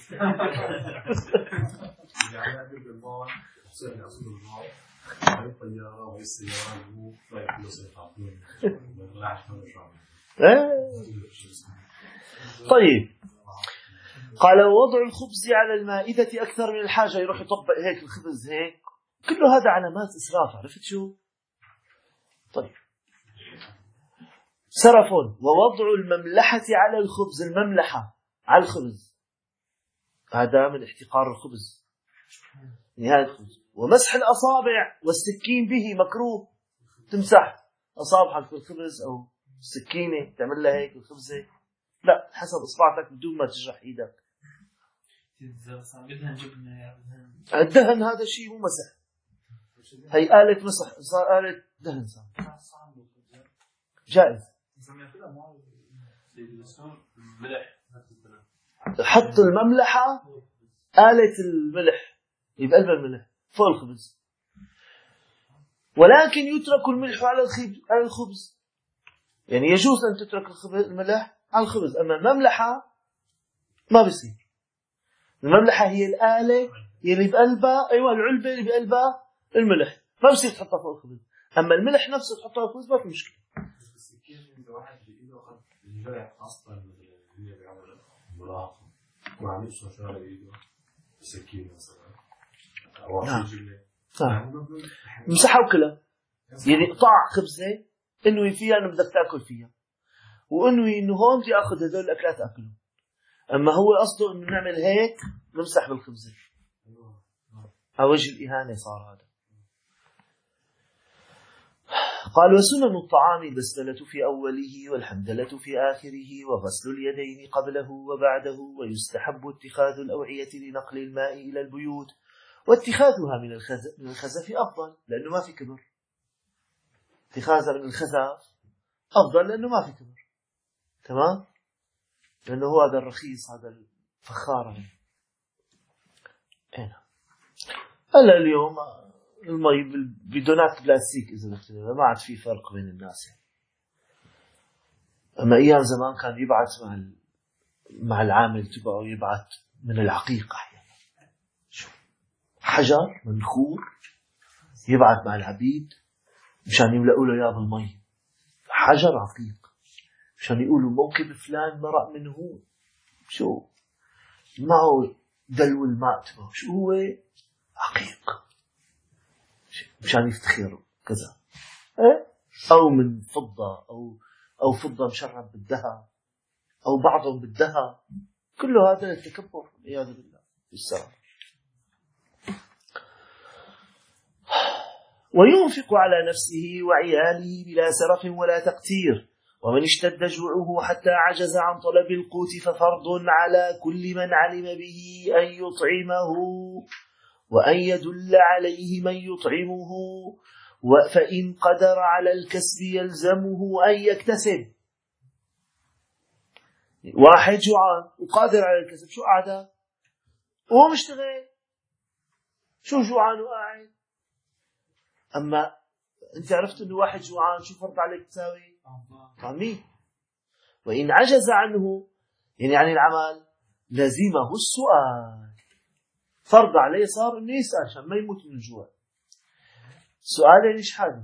طيب، قال وضع الخبز على المائدة أكثر من الحاجة. يروح يطبق هيك الخبز هيك، كله هذا علامات إسراف. عرفت شو؟ طيب، سرف. ووضع المملحة على الخبز، المملحة على الخبز هذا من احتقار الخبز، نهاية الخبز. ومسح الأصابع والسكين به مكروه. تمسح أصابعك بالخبز أو السكينة تعمل لها هيك الخبزة، لا، حسب إصبعتك بدون ما تجرح إيدك. الدهن هذا شيء مو مسح، هي آلة مسح، صار آلة دهن، صار جائز. حط المملحة، آلة الملح يبقى قلب الملح فوق الخبز، ولكن يترك الملح على الخبز. يعني يجوز أن تترك الملح على الخبز، أما المملحة ما بيصير. المملحة هي الآلة اللي بقلبها، أيوة العلبة اللي بقلبها الملح، ما بصير تحطها فوق الخبز. أما الملح نفسه تحطها فوق الخبز ما في مشكلة. مسحها وكلها، يعني قطع خبزة انوي فيها انه بدك تاكل فيها، وانوي انه هون بدي اخذ هذول الاكلات اكلهم. اما هو قصده انه نعمل هيك نمسح بالخبزة، على وجه الاهانة صار هذا. قال وسنن الطعام البسملة في أوله والحمدلة في آخره وغسل اليدين قبله وبعده، ويستحب اتخاذ الأوعية لنقل الماء إلى البيوت، واتخاذها من الخزف أفضل لأنه ما في كبر. اتخاذها من الخزف أفضل لأنه ما في كبر، تمام؟ لأنه هو هذا الرخيص، هذا الفخار. هلا اليوم المي بدونات بلاستيك، إذا ما عاد في فرق بين الناس. أما أيام زمان كان يبعث مع العامل تبعه، يبعث من العقيقة يعني. حجر منخور يبعث مع العبيد مشان يملأوا له إياه بالمي. حجر عقيق مشان يقولوا موكب فلان مرق من هون، شو معه دلو الماء تبعه، شو هو عقيق مشان يفتخروا كذا. أو من فضة أو فضة مشرب بالذهب، أو بعضهم بالذهب. كله هذا التكبر والعياذ بالله. بالسلام. وينفق على نفسه وعياله بلا سرف ولا تقتير. ومن اشتد جوعه حتى عجز عن طلب القوت ففرض على كل من علم به أن يطعمه وأن يدل عليه من يطعمه، فإن قدر على الكسب يلزمه أن يكتسب. واحد جوعان وقادر على الكسب، شو قاعدة وهو مشتغل؟ شو جوعان وقاعد؟ أما أنت عرفت أنه واحد جوعان، شو فرض عليك تساوي؟ طعميه. وإن عجز عنه يعني عن العمل لزمه السؤال. فرض عليه صار أنه يسأل عشان ما يموت من الجوع. سؤال يعني شحال؟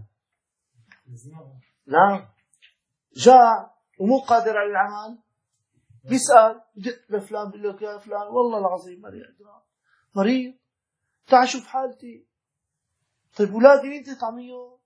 نعم، جاع ومو قادر على العمل بيسأل، بدق لفلان بيقول لك يا فلان والله العظيم مريض، تعال شوف حالتي. طيب أولادي مين تطعميه؟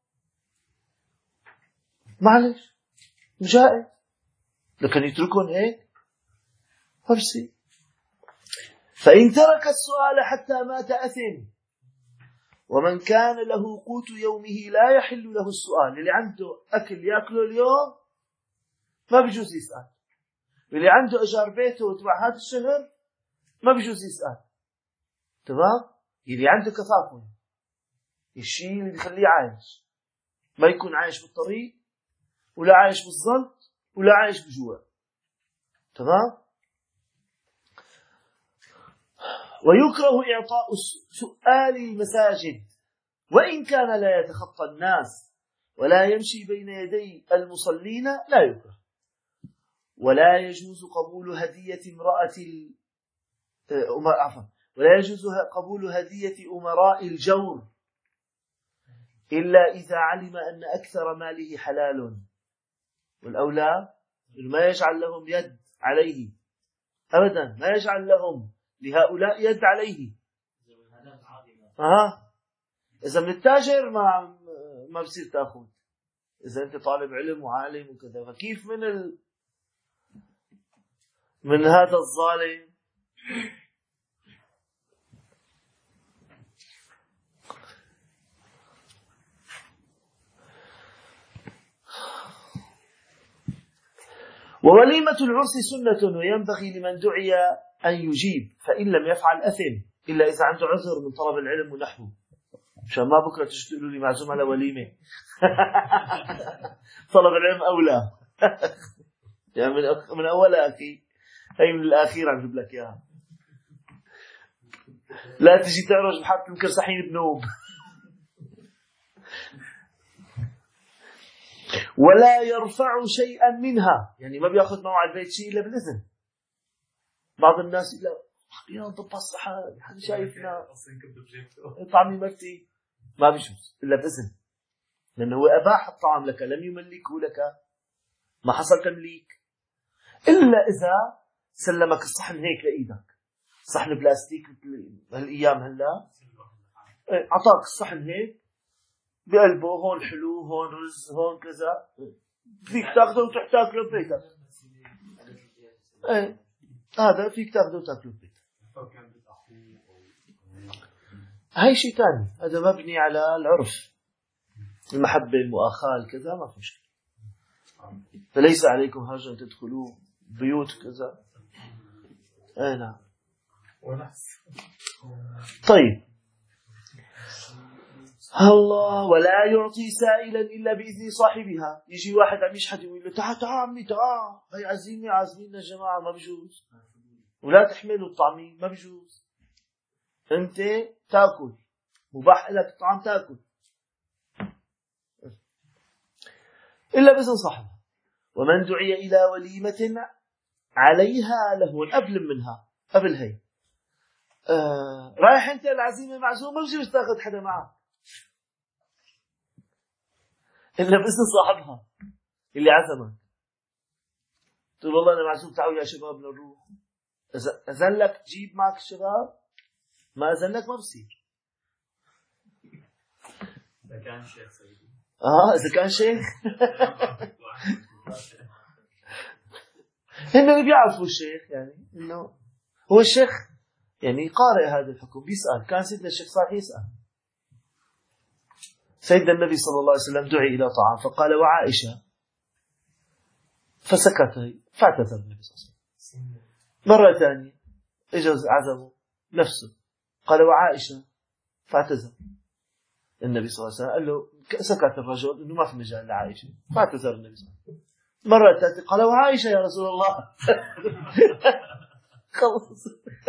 معلش جائز، لكن يتركون هيك ما بصير. فإن ترك السؤال حتى مات أثم. ومن كان له قوت يومه لا يحل له السؤال. اللي عنده أكل يأكله اليوم ما بيجوز يسأل، واللي عنده أجار بيته تبع هذا الشهر ما بيجوز يسأل. تمام؟ اللي عنده كفاف، الشيء اللي بيخليه عايش، ما يكون عايش بالطريق ولا عايش بالزلط ولا عايش بجوع. تمام؟ ويكره إعطاء سؤال المساجد وإن كان لا يتخطى الناس ولا يمشي بين يدي المصلين، لا يكره. ولا يجوز قبول هدية ولا يجوز قبول هدية أمراء الجور إلا إذا علم أن أكثر ماله حلال. والأولى ما يجعل لهم يد عليه أبدا، ما يجعل لهم لهؤلاء يد عليه. إذا من التاجر ما بصير تأخذ، إذا أنت طالب علم وعالم وكذا. فكيف من هذا الظالم؟ ووليمة العرس سنة وينبغي لمن دعي أن يجيب، فإن لم يفعل أثم إلا إذا عنده عذر من طلب العلم ونحوه. مشان ما بكرة تجي تقولوا لي معزوم على وليمة. طلب العلم أولى. يعني من أولها أكيد، هي من الأخير عم جيب لك إياها. لا تجي تعرج بحط المكرسحين بنوب. ولا يرفع شيئا منها، يعني ما بياخذ معه على البيت شيء إلا بالإذن. بعض الناس يقول يا ضب الصحة حد شايفنا طعمي مفتي، ما بيجوز إلا بإذن، لأنه هو أباح الطعام لك، لم يملكه لك، ما حصل تمليك. إلا إذا سلمك الصحن هيك لإيدك، صحن بلاستيك مثل هالأيام هلا، عطاك الصحن هيك بقلبه، هون حلو، هون رز، هون كذا، فيك تاخذه وتحتاج له ببيتك. هذا فيك تاخذه وتاكله ببيتك. هاي شيء ثاني، هذا مبني على العرف، المحبة، المؤاخاة، كذا، ما في مشكلة. فليس عليكم حرج أن تدخلوا بيوت كذا. نعم. طيب، الله. ولا يعطي سائلا إلا بإذن صاحبها. يجي واحد عم يشحت يقول له تعال عمي تعال، هي عازميننا الجماعة، ما بيجوز. ولا تحملوا الطعمين، ما بيجوز. أنت تأكل، مباح لك الطعام تأكل إلا بإذن صاحبها. ومن دعي إلى وليمة عليها لهو قبل منها قبل هي رايح أنت العزيمة معزوم ما بجي تاخذ حدا معك إلا باسم صاحبها اللي عزمك. تقول والله أنا معزوم تعالوا يا شباب نروح. أذن لك تجيب معك الشباب، ما أذن لك ما بصير. إذا كان شيخ سيدي إذا كان شيخ هن اللي بيعرفوا الشيخ، يعني إنه هو الشيخ يعني قارئ هذا الحكم بيسأل. كان سيدنا الشيخ صالح يسأل. سيدنا النبي صلى الله عليه وسلم دعي إلى طعام فقال وعائشة، فسكت فاعتذر النبي صلى الله عليه وسلم. مرة ثانية إجاز عزمه نفسه قال وعائشة فاعتذر النبي صلى الله عليه وسلم. قال له سكت الرجل إنه ما في مجال لعائشة فاعتذر النبي صلى الله عليه وسلم. مرة ثالثة قال وعائشة يا رسول الله. خلص.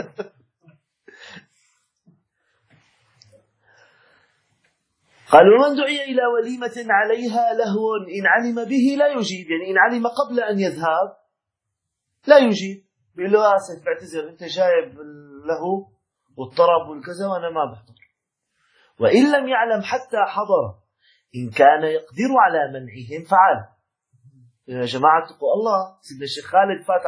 قال ومن دعي إلى وليمة عليها لهو إن علم به لا يجيب، يعني إن علم قبل أن يذهب لا يجيب، بيقول له آسف بعتذر أنت جايب له والطرب والكذا وأنا ما بحضر. وإن لم يعلم حتى حضر إن كان يقدر على منعهم فعل. يا جماعة تقول الله سيدنا الشيخ خالد فات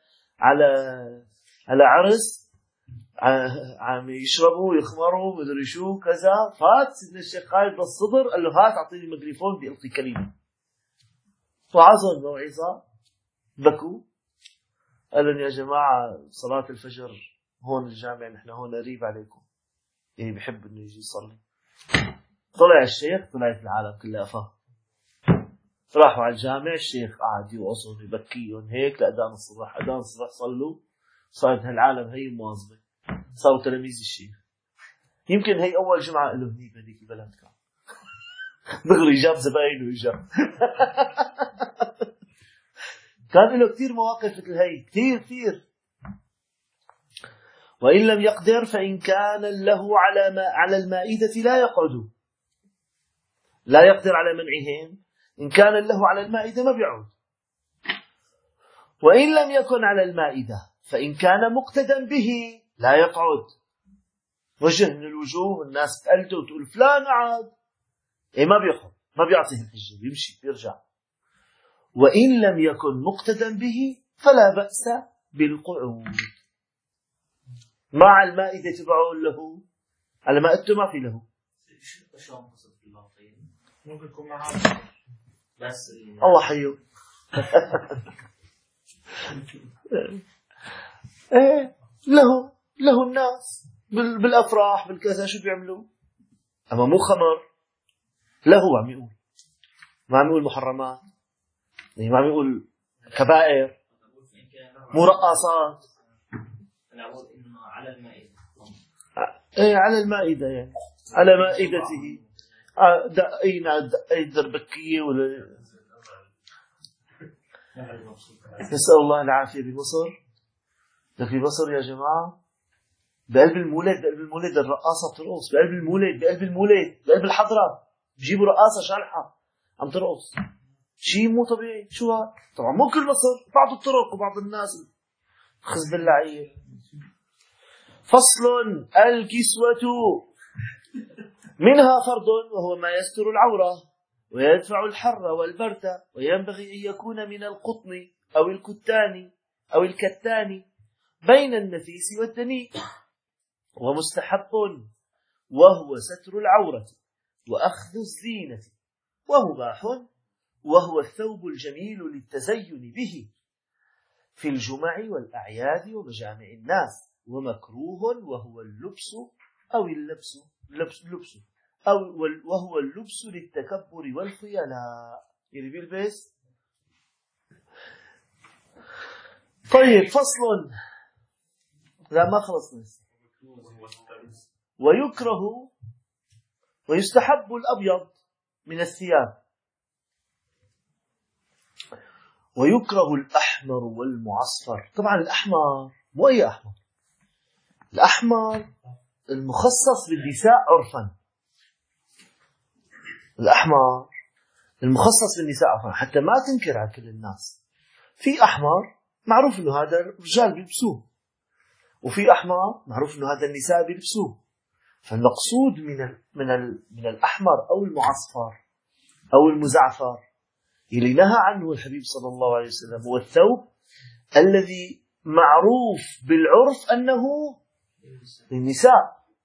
على عرس عم يشربوا يخمروا مدري شو كذا، فات سيدنا الشيخ خالد بالصدر قال له هات اعطيني الميكروفون بيلقي كلمه. وعظم موعظه بكوا. قال لهم يا جماعه صلاه الفجر هون الجامع نحن هون قريب عليكم، يعني بحب انه يجي يصلي. طلع الشيخ طلعت العالم كلها افاه. راحوا على الجامع الشيخ قعد يوعظهم يبكيهم هيك لأذان الصبح. أذان الصبح صلوا، صارت هالعالم هي مواظبة، صاروا تلاميذ الشيخ. يمكن هي أول جمعة له هنيك بهذيك البلد كان دغري جاب زباين وإجا. كان له كثير مواقف مثل هي كثير. وإن لم يقدر فإن كان له على المائدة لا يقعد، لا يقدر على منعهم. إن كان له على المائدة ما بيعود. وإن لم يكن على المائدة فإن كان مقتدا به لا يقعد. وجه من الوجوه الناس تقلده وتقول فلان قعد، ما بيقعد، ما بيعطيه الحجة، بيمشي بيرجع. وإن لم يكن مقتدا به فلا بأس بالقعود. مع المائدة تبعون له، على مائدته ما في له. ممكن يكون معاه بس الله حيو. له الناس بالأفراح بالكذا شو بيعملوا، أما مو خمر. له عم يقول، ما عم يقول محرمات، يعني ما عم يقول كبائر، مو رقاصات. أنا أقول إنه على المائدة. على المائدة، يعني على مائدته. أين دربكية ولا. نسأل الله العافية. بمصر، في مصر يا جماعة بقلب المولد الرقاصة ترقص، بقلب الحضرة بجيبوا رقاصة شالحة عم ترقص. شيء مو طبيعي. شو هذا؟ طبعا مو كل مصر، بعض الطرق وبعض الناس خزب اللعيب. فصل. الكسوة منها فرض وهو ما يستر العورة ويدفع الحر والبرد، وينبغي أن يكون من القطن أو الكتان أو الكتان بين النفيس والدنيء، ومستحب وهو ستر العورة وأخذ الزينة، ومباح وهو الثوب الجميل للتزين به في الجمع والأعياد ومجامع الناس، ومكروه وهو اللبس أو اللبس وهو اللبس للتكبر والخيلاء، اللي بيلبس. طيب فصل. لا ما خلصنا. ويكره ويستحب الأبيض من الثياب، ويكره الأحمر والمعصفر. طبعا الأحمر مو أي أحمر، الأحمر المخصص بالنساء عرفا. الأحمر المخصص للنساء عفوا، حتى ما تنكر على كل الناس. في أحمر معروف أنه هذا الرجال بيلبسوه، وفي أحمر معروف أنه هذا النساء بيلبسوه. فالمقصود من الأحمر أو المعصفر أو المزعفر اللي نهى عنه الحبيب صلى الله عليه وسلم هو الثوب الذي معروف بالعرف أنه للنساء.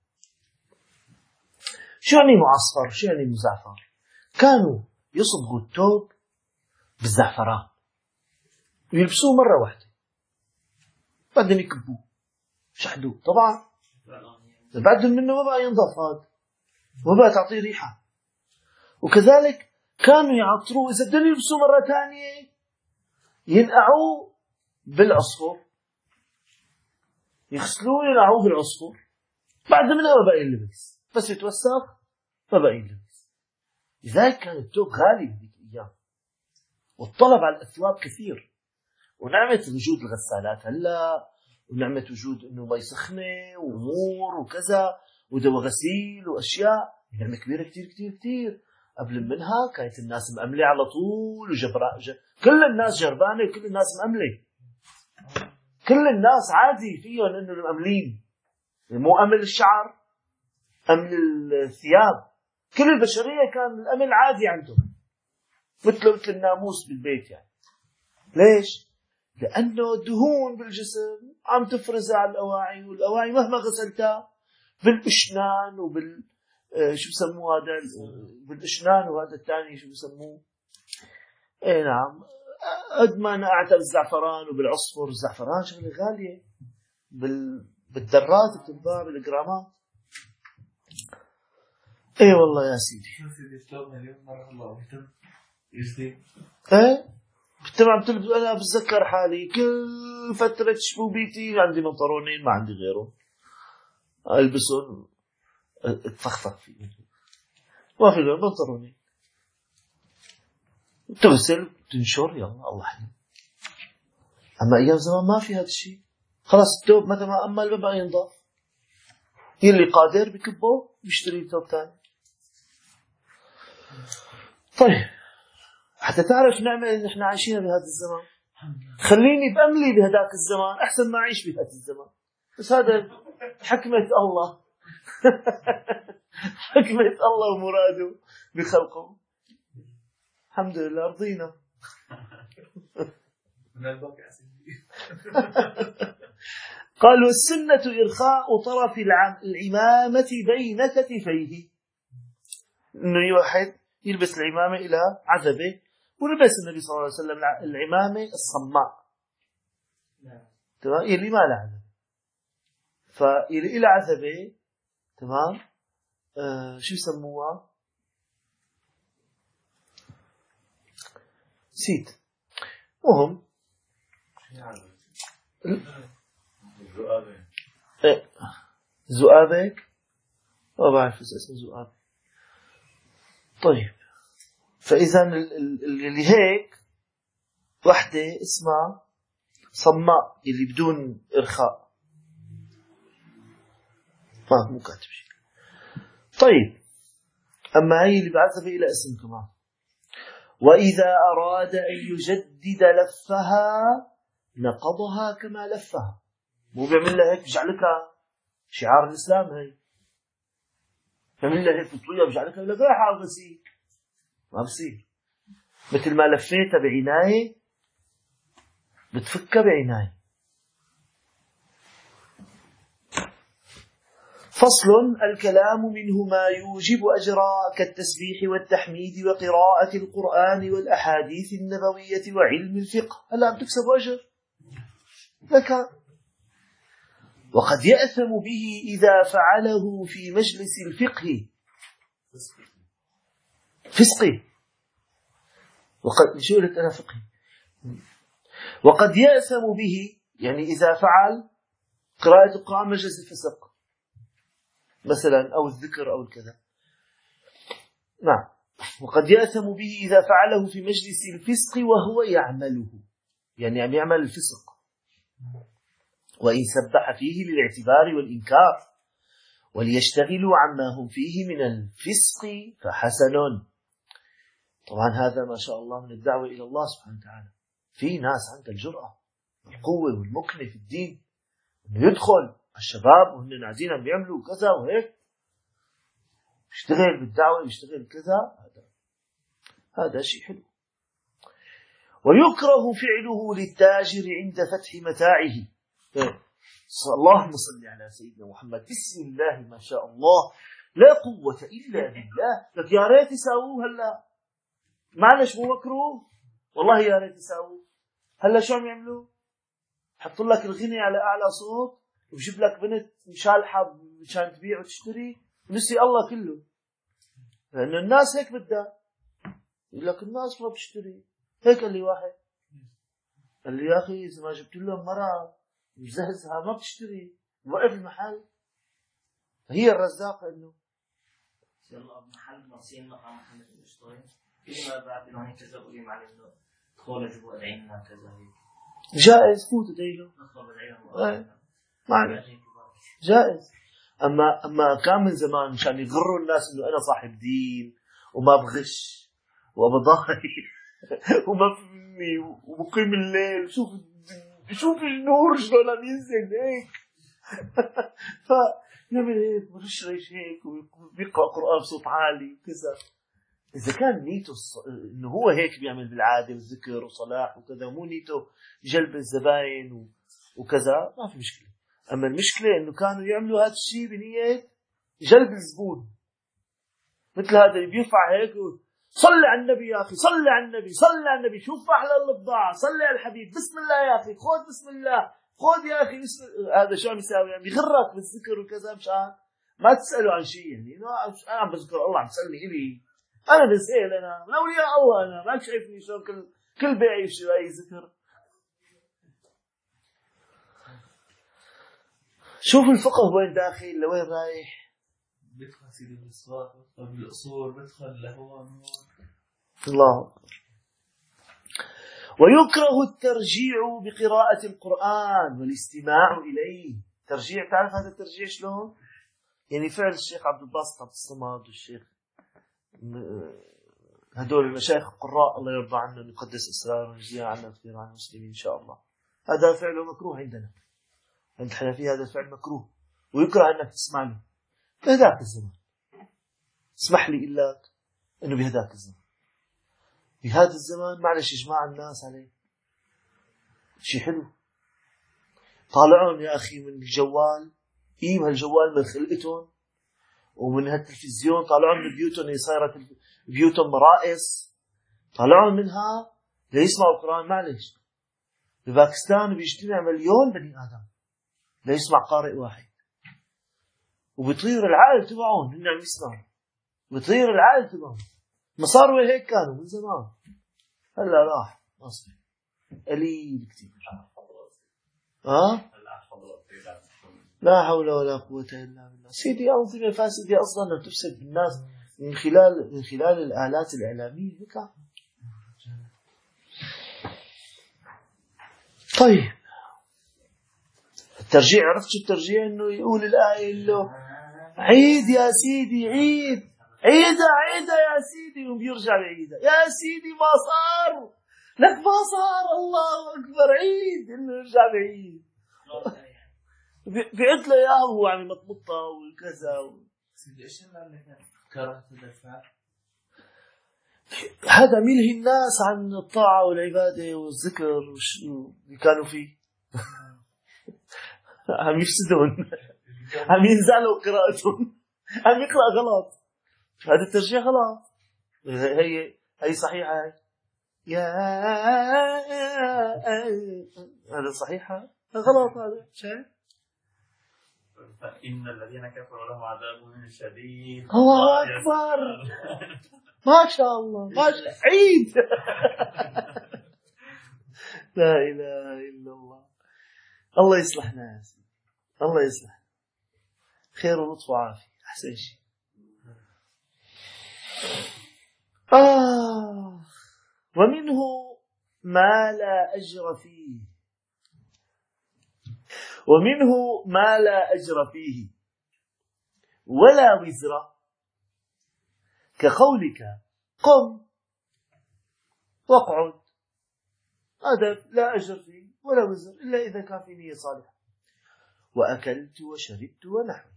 شو يعني معصفر؟ شو يعني مزعفر؟ كانوا يصبغوا الثوب بالزعفران ويلبسوه مرة واحدة، بعدين يكبوه شحدوه. طبعا بعدهم منه ما بقى ينضف، هذا ما بقى تعطيه ريحة. وكذلك كانوا يعطروه، إذا بدهم يلبسوه مرة ثانية ينقعوه بالعصفر، يغسلوه ينقعوه بالعصفر، بعد منها ما بقى يلبس، بس يتوسخ ما بقى يلبس. لذلك كان الثوب غالي بهذيك الأيام، والطلب على الأثواب كثير، ونعمة وجود الغسالات هلا، ونعمة وجود إنه مي سخنة وأمور وكذا ودواء غسيل وأشياء، نعمة كبيرة كتير كتير كتير. قبل منها كانت الناس مأملة على طول كل الناس جربانة وكل الناس مأملة، كل الناس عادي فيهم إنه مأملين، مو أمل الشعر، أمل الثياب. كل البشرية كان الأمل عادي عندهم، مثل الناموس بالبيت يعني. ليش؟ لأنه الدهون بالجسم عم تفرز على الأواعي، والأواعي مهما غسلتها بالإشنان شو بسموه هذا، بالإشنان، وهذا الثاني شو بسموه، إيه نعم، قد ما نقعت بالزعفران وبالعصفر. الزعفران شغلة غالية، بالدرات بتنباع بالجرامات. ايه والله يا سيدي. ايه كنت عم تلبس. انا بتذكر حالي كل فترة شبوبيتي عندي بنطلونين ما عندي غيرهم البسهم اتفخفخ فيه، ما في غير بنطلونين، تغسل تنشر يلا الله حلو. اما ايام زمان ما في هذا الشيء، خلاص الثوب متى ما امل ما بقى ينضاف، يلي قادر بكبه بيشتري ثوب ثاني. طيب حتى تعرف نعمة إن إحنا عايشين بهذا الزمان، خليني بأملي بهداك الزمان أحسن ما أعيش بهذا الزمان. بس هذا حكمة الله حكمة الله ومراده بخلقه. الحمد لله رضينا. قال والسنة إرخاء طرف العمامة بين كتفيه، إنه واحد يلبس العمامة إلى عذبه، ولبس النبي صلى الله عليه وسلم العمامة الصماء، تمام، يلي ما لها عذبة، فيلي إلى عذبة، تمام، شو يسموها، نسيت، مهم زؤابك، ما بعرف اسمه زؤاب. طيب فإذا اللي هيك وحدة اسمها صماء، اللي بدون إرخاء، ما مو كاتب شيء. طيب أما هي اللي بعثها إلى اسم كمان. وإذا أراد أن يجدد لفها نقضها كما لفها، مو بيعمل لها هيك بيجعلها شعار الإسلام، هي بيعمل لها هيك بطوية بيجعلها يقول لك راح على غسيل، ما بصير. مثل ما لفيتها بعناية بتفكها بعناية. فصل الكلام منه ما يوجب أجرا كالتسبيح والتحميد وقراءة القرآن والأحاديث النبوية وعلم الفقه. هلا عم تكسب أجر لك. وقد يأثم به إذا فعله في مجلس الفقه فسقه. وقد شو قلت أنا فقه. وقد يأثم به يعني إذا فعل قراءة القرآن مجلس الفسق مثلا، أو الذكر أو الكذا. نعم. وقد يأثم به إذا فعله في مجلس الفسق وهو يعمله، يعني عم يعمل الفسق. وإن سبح فيه للاعتبار والإنكار وليشتغلوا عما هم فيه من الفسق فحسن. طبعا هذا ما شاء الله من الدعوة إلى الله سبحانه وتعالى. في ناس عندها الجرأة والقوة والمكنة في الدين، إنه يدخل الشباب وهن قاعدين عم بيعملوا كذا وهيك، يشتغل بالدعوة، يشتغل كذا، هذا شيء حلو. ويكره فعله للتاجر عند فتح متاعه. اللهم صل على سيدنا محمد. بسم الله ما شاء الله لا قوة إلا بالله. لك يا ريت يساووه هلا، معلش مو مكروه والله، يا ريت يساووه هلا. شو عم يعملوا؟ حط لك الغني على أعلى صوت وبجيب لك بنت مشالحة مشان تبيع وتشتري، ونسي الله كله، لأن الناس هيك بدها. يقول لك الناس ما بتشتري هيك. قال لي واحد، قال لي يا أخي إذا ما جبت لهم مرأة مزهزها ما بتشتري، وقف المحل. هي الرزاقة إنه يلا محل نصين مقام محل الاشتراي كلمة بعد ما كذا قولي معلم إنه دخول جبوا أدعينا كذا هيك جائز. فوت ديله ندخل أدعينا معلش جائز. أما كان من زمان مشان يغروا الناس إنه أنا صاحب دين وما بغش وبضايق وما فيني وبقيم الليل، شوف النور شلون عم ينزل هيك. فيعمل هيك ورشرش هيك وبيقرأ قرآن بصوت عالي وكذا. إذا كان نيته إنه هو هيك بيعمل بالعادة وذكر وصلاح وكذا، مو نيته جلب الزباين وكذا، ما في مشكلة. أما المشكلة إنه كانوا يعملوا هذا الشيء بنية جلب الزبون. مثل هذا اللي بيرفع هيك صلي على النبي يا أخي، صلي على النبي، صلي على النبي، شوف أحلى البضاعة، صلي على الحبيب، بسم الله يا أخي، خذ بسم الله، خذ يا أخي بسم. هذا شو عم يساوي؟ عم يغرك بالذكر وكذا مشان ما تسأله عن شيء. يعني أنا عم بذكر الله، عم تسألني إلي أنا بسأل، أنا من أولياء الله، أنا ما شايفني شلون كل بيعي وشراي ذكر. شوف الفقه وين داخل لوين رايح. بدخل سيدي بالصوت، بدخل بالأصول، بدخل لهون. الله. ويكره الترجيع بقراءة القرآن والاستماع إليه. ترجيع، تعرف هذا الترجيع شلون؟ يعني فعل الشيخ عبد الباسط عبد الصمد والشيخ هدول المشايخ القراء الله يرضى عنهم يقدس إسرارهم ويجزيها عنا كثير عن المسلمين إن شاء الله. هذا فعله مكروه عندنا، عند الحنفية هذا الفعل مكروه، ويكره أنك تسمع له بهداك الزمان. اسمح لي إلاك أنه بهداك الزمان، بهذا الزمان معلش إجماع الناس عليه شيء حلو. طالعون يا أخي من الجوال، من هالجوال من خلقتهم ومن هالتلفزيون، طالعون من بيوتهم اللي صايرة بيوتهم مرائس، طالعون منها ليسمعوا القرآن. معلش بباكستان بيجتمع 1,000,000 بني آدم ليسمع قارئ واحد، وبيطير العقل تبعهم هن عم يسمعوا، بيطير العقل تبعهم. مصاروا هيك كانوا من زمان، هلا راح أصلا قليل كتير. لا حول ولا قوة إلا بالله. سيدي أنظمة فاسدة أصلا تفسد بالناس من خلال الآلات الإعلامية. طيب الترجيع، عرفت شو الترجيع؟ إنه يقول الآية إنه عيد يا سيدي، عيد عيدة يا سيدي، وبيرجع بعيدة يا سيدي ما صار لك، ما صار، الله أكبر، عيد، إنه يرجع بعيد. بيعد له إياه وهو عم يمطمطها وكذا. سيدي إيش اللي كرهت الدفع؟ هذا ملهي الناس عن الطاعة والعبادة والذكر اللي كانوا فيه. عم يفسدون، عم ينزلوا قراءتهم، عم يقرأ غلط. هذا الترجيع غلط. هي صحيحة، هذا صحيحة، غلط هذا شيء. فإن الذين كفروا لهم عذاب شديد. الله أكبر، ما شاء الله، ما شاء عيد. لا إله إلا الله. الله يصلحنا يا سيدي، الله يصلح، خير ولطف وعافية، أحسن شيء. ومنه ما لا أجر فيه، ومنه ما لا أجر فيه ولا وزر، كقولك قم واقعد، هذا لا أجر فيه ولا وزر إلا إذا كان في نية صالحة. وأكلت وشربت ونحو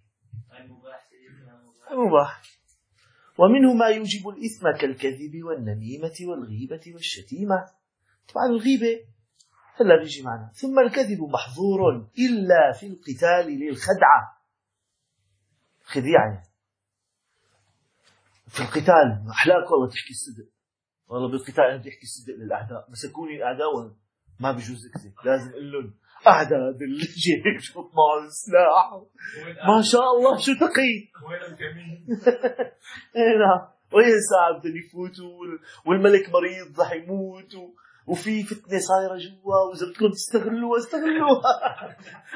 مباح. ومنه ما يوجب الإثم كالكذب والنميمة والغيبة والشتيمة. طبعا الغيبة هلا بيجي معنا. ثم الكذب محظور إلا في القتال للخدعة، خديعة في القتال. أحلاك والله تحكي الصدق، والله بالقتال أنا بدي أحكي الصدق للأعداء، مسكوني الأعداء ما بجوز أكذب، لازم أقول لهم أعداد الجيش شوط معه السلاح ما شاء الله شو تقي وين الكمين؟ هنا وين ساعة بدهم يفوتوا والملك مريض رح يموت وفي فتنة صايرة جوا وإذا بدكم تستغلوها استغلوها.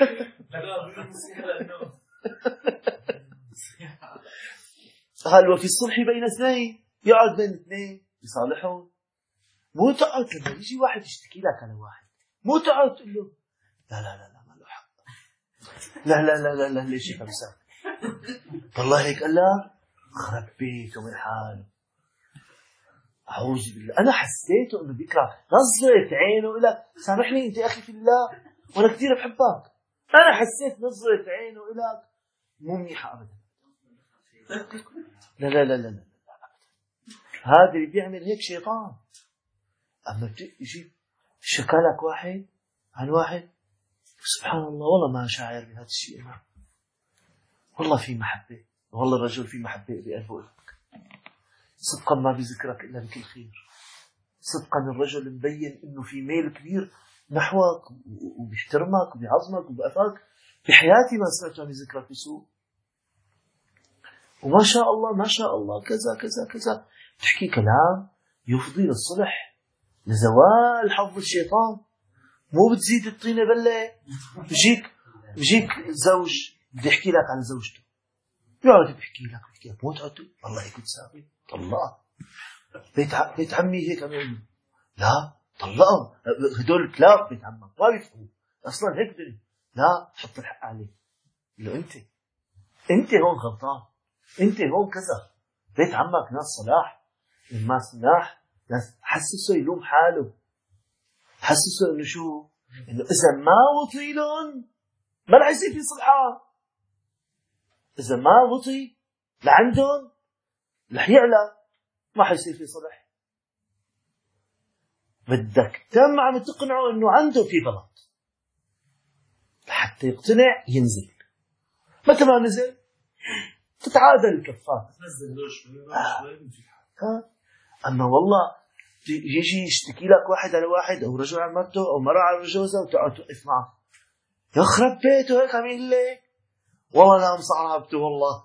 قال وفي الصلح بين اثنين، يقعد بين اثنين يصالحون. مو تقعد لما يجي واحد يشتكي لك على واحد مو تقعد تقول له لا لا لا لا ما له حق، لا لا لا لا لا ليش يا خمسة والله هيك قال لا خرب بيته من حاله. أعوذ بالله. أنا حسيته إنه بيكره نظرة عينه إلك. سامحني أنت أخي في الله وأنا كثير بحبك. أنا حسيت نظرة عينه إلك مو منيحة أبدا. لا لا لا لا لا هذا اللي بيعمل هيك شيطان. أما بتجي شكلك واحد عن واحد سبحان الله والله ما شاعر بهذا الشيء. والله في محبة، والله الرجل في محبة بقلبه لك. صدقا ما بذكرك إلا بكل خير. صدقا الرجل مبين إنه في ميل كبير نحوك وبيحترمك وبيعظمك وبأفاك. في حياتي ما سمعت عن ذكرك بسوء، وما شاء الله ما شاء الله كذا كذا كذا. تحكي كلام يفضي للصلح لزوال حظ الشيطان. مو بتزيد الطينة بلة. بيجيك زوج بدي يحكي لك عن زوجته، يقعد بيحكي لك مو تقعد والله هيك بتساوي طلقها. بيت عمي هيك عم يقول لا طلقهم هدول كلاب بيت عمك ما بيفهموا اصلا هيك دنيا. لا حط الحق عليه، لو انت هون غلطان، انت هون كذا. بيت عمك ناس صلاح ما صلاح، ناس حسسه يلوم حاله، حسسه انه شو انه اذا ما وطي لهم ما رح يصير في صلحه. اذا ما وطي لعندهم رح يعلى ما حيصير في صلح. بدك تم عم تقنعه انه عنده في غلط لحتى يقتنع ينزل. متى ما نزل تتعادل الكفات. اما والله يجي يشتكي لك واحد على واحد او رجل على مرته او مرأة على جوزها وتقعد توقف معه يخرب بيته هيك عم يقول لك والله انا مصعبته والله.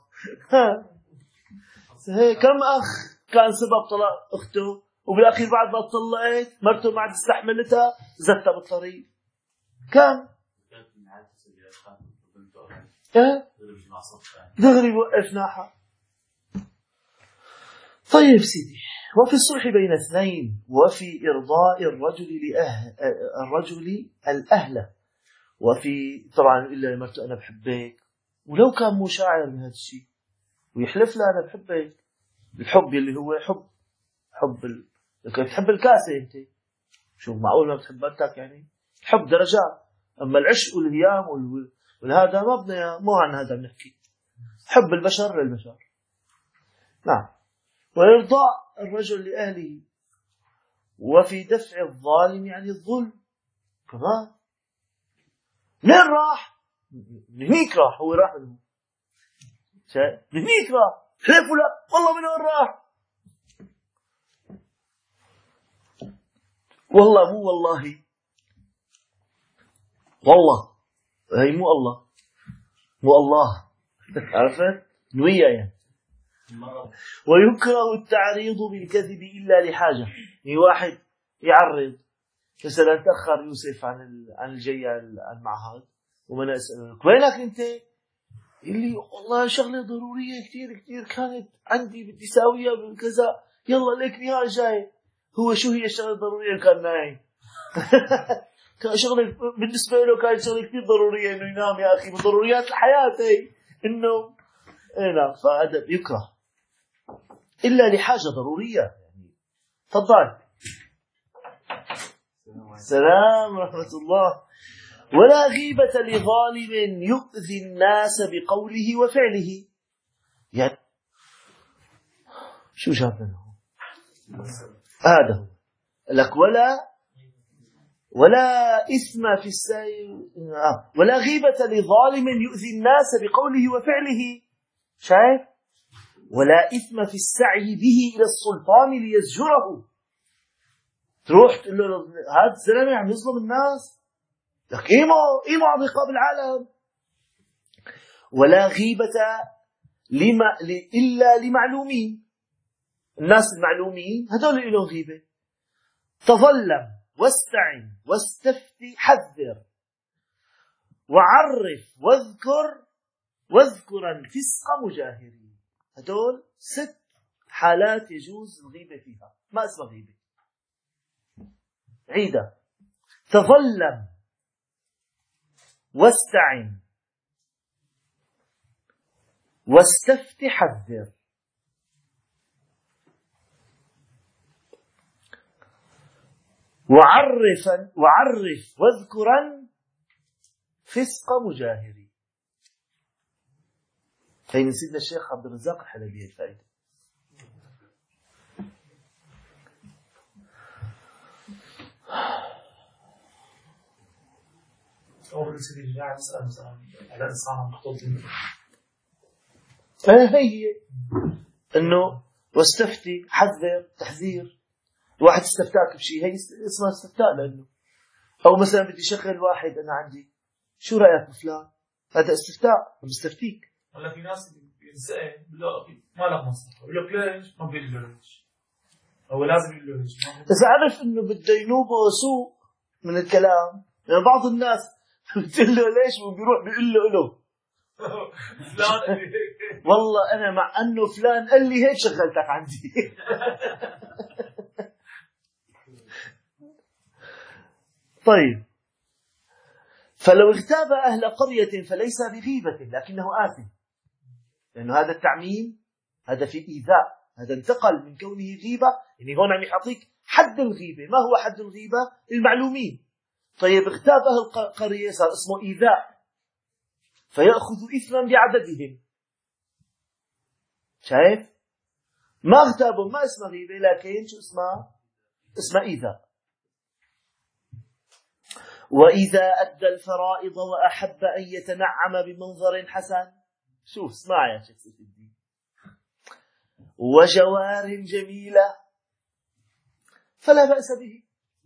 كم اخ كان سبب طلاق اخته وبالاخير بعد ما طلقت مرته ما عاد استحملتها زتها بالطريق. كم دغري وقفناها. طيب سيدي. وفي الصلح بين اثنين وفي إرضاء الرجل الأهل. وفي طبعا إلا مرته أنا بحبك ولو كان مو شاعر بهذا الشيء ويحلف له أنا بحبك. الحب اللي هو حب لكن تحب الكاسة أنت شو معقول ما بتحب بنتك يعني؟ حب درجات. أما العشق والهيام والهذا ما بدنا مو عن هذا بنحكي. حب البشر للبشر. نعم. وإرضاء الرجل لأهله. وفي دفع الظالم يعني الظلم كمان. لين راح؟ لهنيك راح. هو راح منه لهنيك راح حلفوا لك والله من وين راح. والله مو والله والله هي مو الله مو الله عرفت نوية يعني. ويكره التعريض بالكذب إلا لحاجة. يعني واحد يعرض مثلا تأخر يوسف عن الجاي على المعهد وما أسألك وينك أنت؟ اللي والله شغلة ضرورية كتير كتير كانت عندي بدي ساويها كذا يلا ليك نهار جاي. هو شو هي الشغلة الضرورية كان نايم. كان شغلة بالنسبة له كانت شغلة كتير ضرورية إنه ينام يا أخي من ضروريات الحياة هي إنه هنا. فهذا يكره إلا لحاجة ضرورية يعني. تفضل. السلام ورحمة الله. ولا غيبة لظالم يؤذي الناس بقوله وفعله. يعني شو جابنا هذا هو لك ولا إثم في ولا غيبة لظالم يؤذي الناس بقوله وفعله. شايف؟ ولا إثم في السعي به إلى السلطان ليزجره. تروح تقول له هذا الزلمة عم يظلم الناس، لك قيمه عم يقابل العالم. ولا غيبة إلا لمعلومين. الناس المعلومين هذول لهم غيبة. تظلم واستعن واستفتي حذر وعرف واذكرا الفسق مجاهرين. هذول 6 حالات يجوز الغيبة فيها، ما اسمها غيبة. عيدة: تظلم واستعن واستفتي حذر وعرف واذكرا فسق مجاهري. هي من سيدنا الشيخ عبد الرزاق الحلبي الفائدة. أول سيدي الجاعة نسأل مثلا على إنسان مخطوط هي إنه واستفتي حذر تحذير. واحد استفتاك بشيء هي اسمها استفتاء. لأنه أو مثلا بدي شغل واحد أنا عندي، شو رأيك بفلان؟ هذا استفتاء، بستفتيك. ولا في ناس بينسأل بيقول ما لك مصلحة، بيقول لك ليش؟ ما بيقول له ليش، هو لازم يقول له ليش. إذا عرف إنه بده ينوبه سوء من الكلام، يعني بعض الناس بتقول له ليش وبيروح بيقول له فلان والله أنا مع أنه فلان قال لي هيك شغلتك عندي. طيب، فلو اغتاب أهل قرية فليس بغيبة لكنه آثم، لأنه هذا التعميم هذا في إيذاء، هذا انتقل من كونه غيبة. يعني هون عم يعطيك حد الغيبة. ما هو حد الغيبة؟ المعلومين. طيب، اغتاب أهل قرية صار اسمه إيذاء، فيأخذ إثما بعددهم. شايف؟ ما اغتابهم، ما اسمه غيبة، لكن شو اسمه إيذاء. وإذا أدى الفرائض وأحب أن يتنعم بمنظر حسن، شوف اسمع يا شيخ سيف الدين، وجوار جميلة فلا بأس به.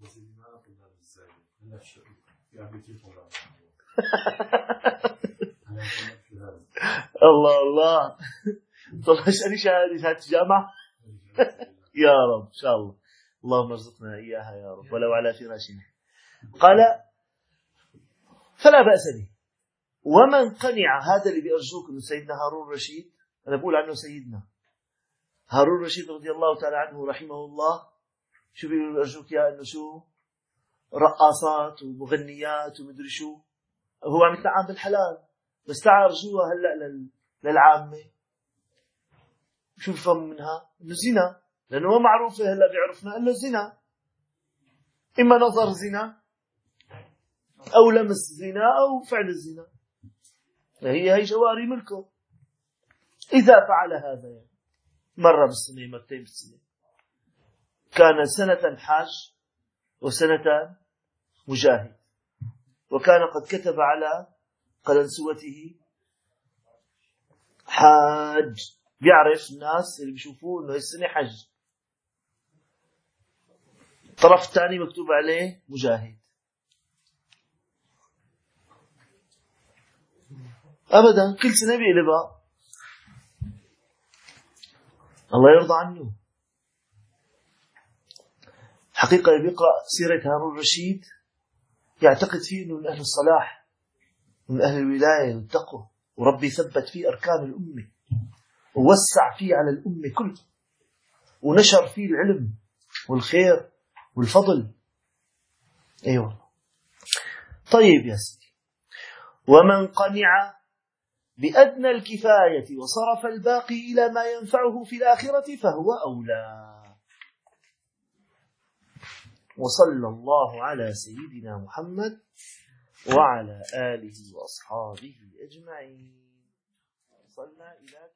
الله الله. طلع شهادة جامعة. يا رب إن شاء الله، اللهم ارزقنا إياها يا رب ولو على فراشنا. قال فلا بأس به. ومن قنع، هذا اللي بيرجوك انه سيدنا هارون الرشيد، انا بقول عنه سيدنا هارون الرشيد رضي الله تعالى عنه رحمه الله، شو بيقولوا ارجوك يا انه شو رقاصات ومغنيات ومدري شو، هو عم يتنعم بالحلال، بس تعال ارجوها هلا للعامة شو بفهم منها؟ انه زنا، لانه ما معروفه هلا بيعرفنا الا زنا، اما نظر زنا أو لمس زنا أو فعل الزنا، هي جواري ملكه. إذا فعل هذا يعني مرة بالسنة مرتين بالسنة، كان سنة حاج وسنة مجاهد، وكان قد كتب على قلنسوته حاج، بيعرف الناس اللي بيشوفوه إنه السنة حج، الطرف الثاني مكتوب عليه مجاهد. أبدا، كل سنة بيقلبها. الله يرضى عنه. حقيقة بيقرأ سيرة هارون الرشيد يعتقد فيه أنه من أهل الصلاح ومن أهل الولاية والتقوى، وربي ثبت فيه أركان الأمة ووسع فيه على الأمة كلها ونشر فيه العلم والخير والفضل. أيوة. طيب يا سيدي، ومن قنع بأدنى الكفاية وصرف الباقي إلى ما ينفعه في الآخرة فهو أولى. وصلى الله على سيدنا محمد وعلى آله وأصحابه أجمعين. وصلنا إلى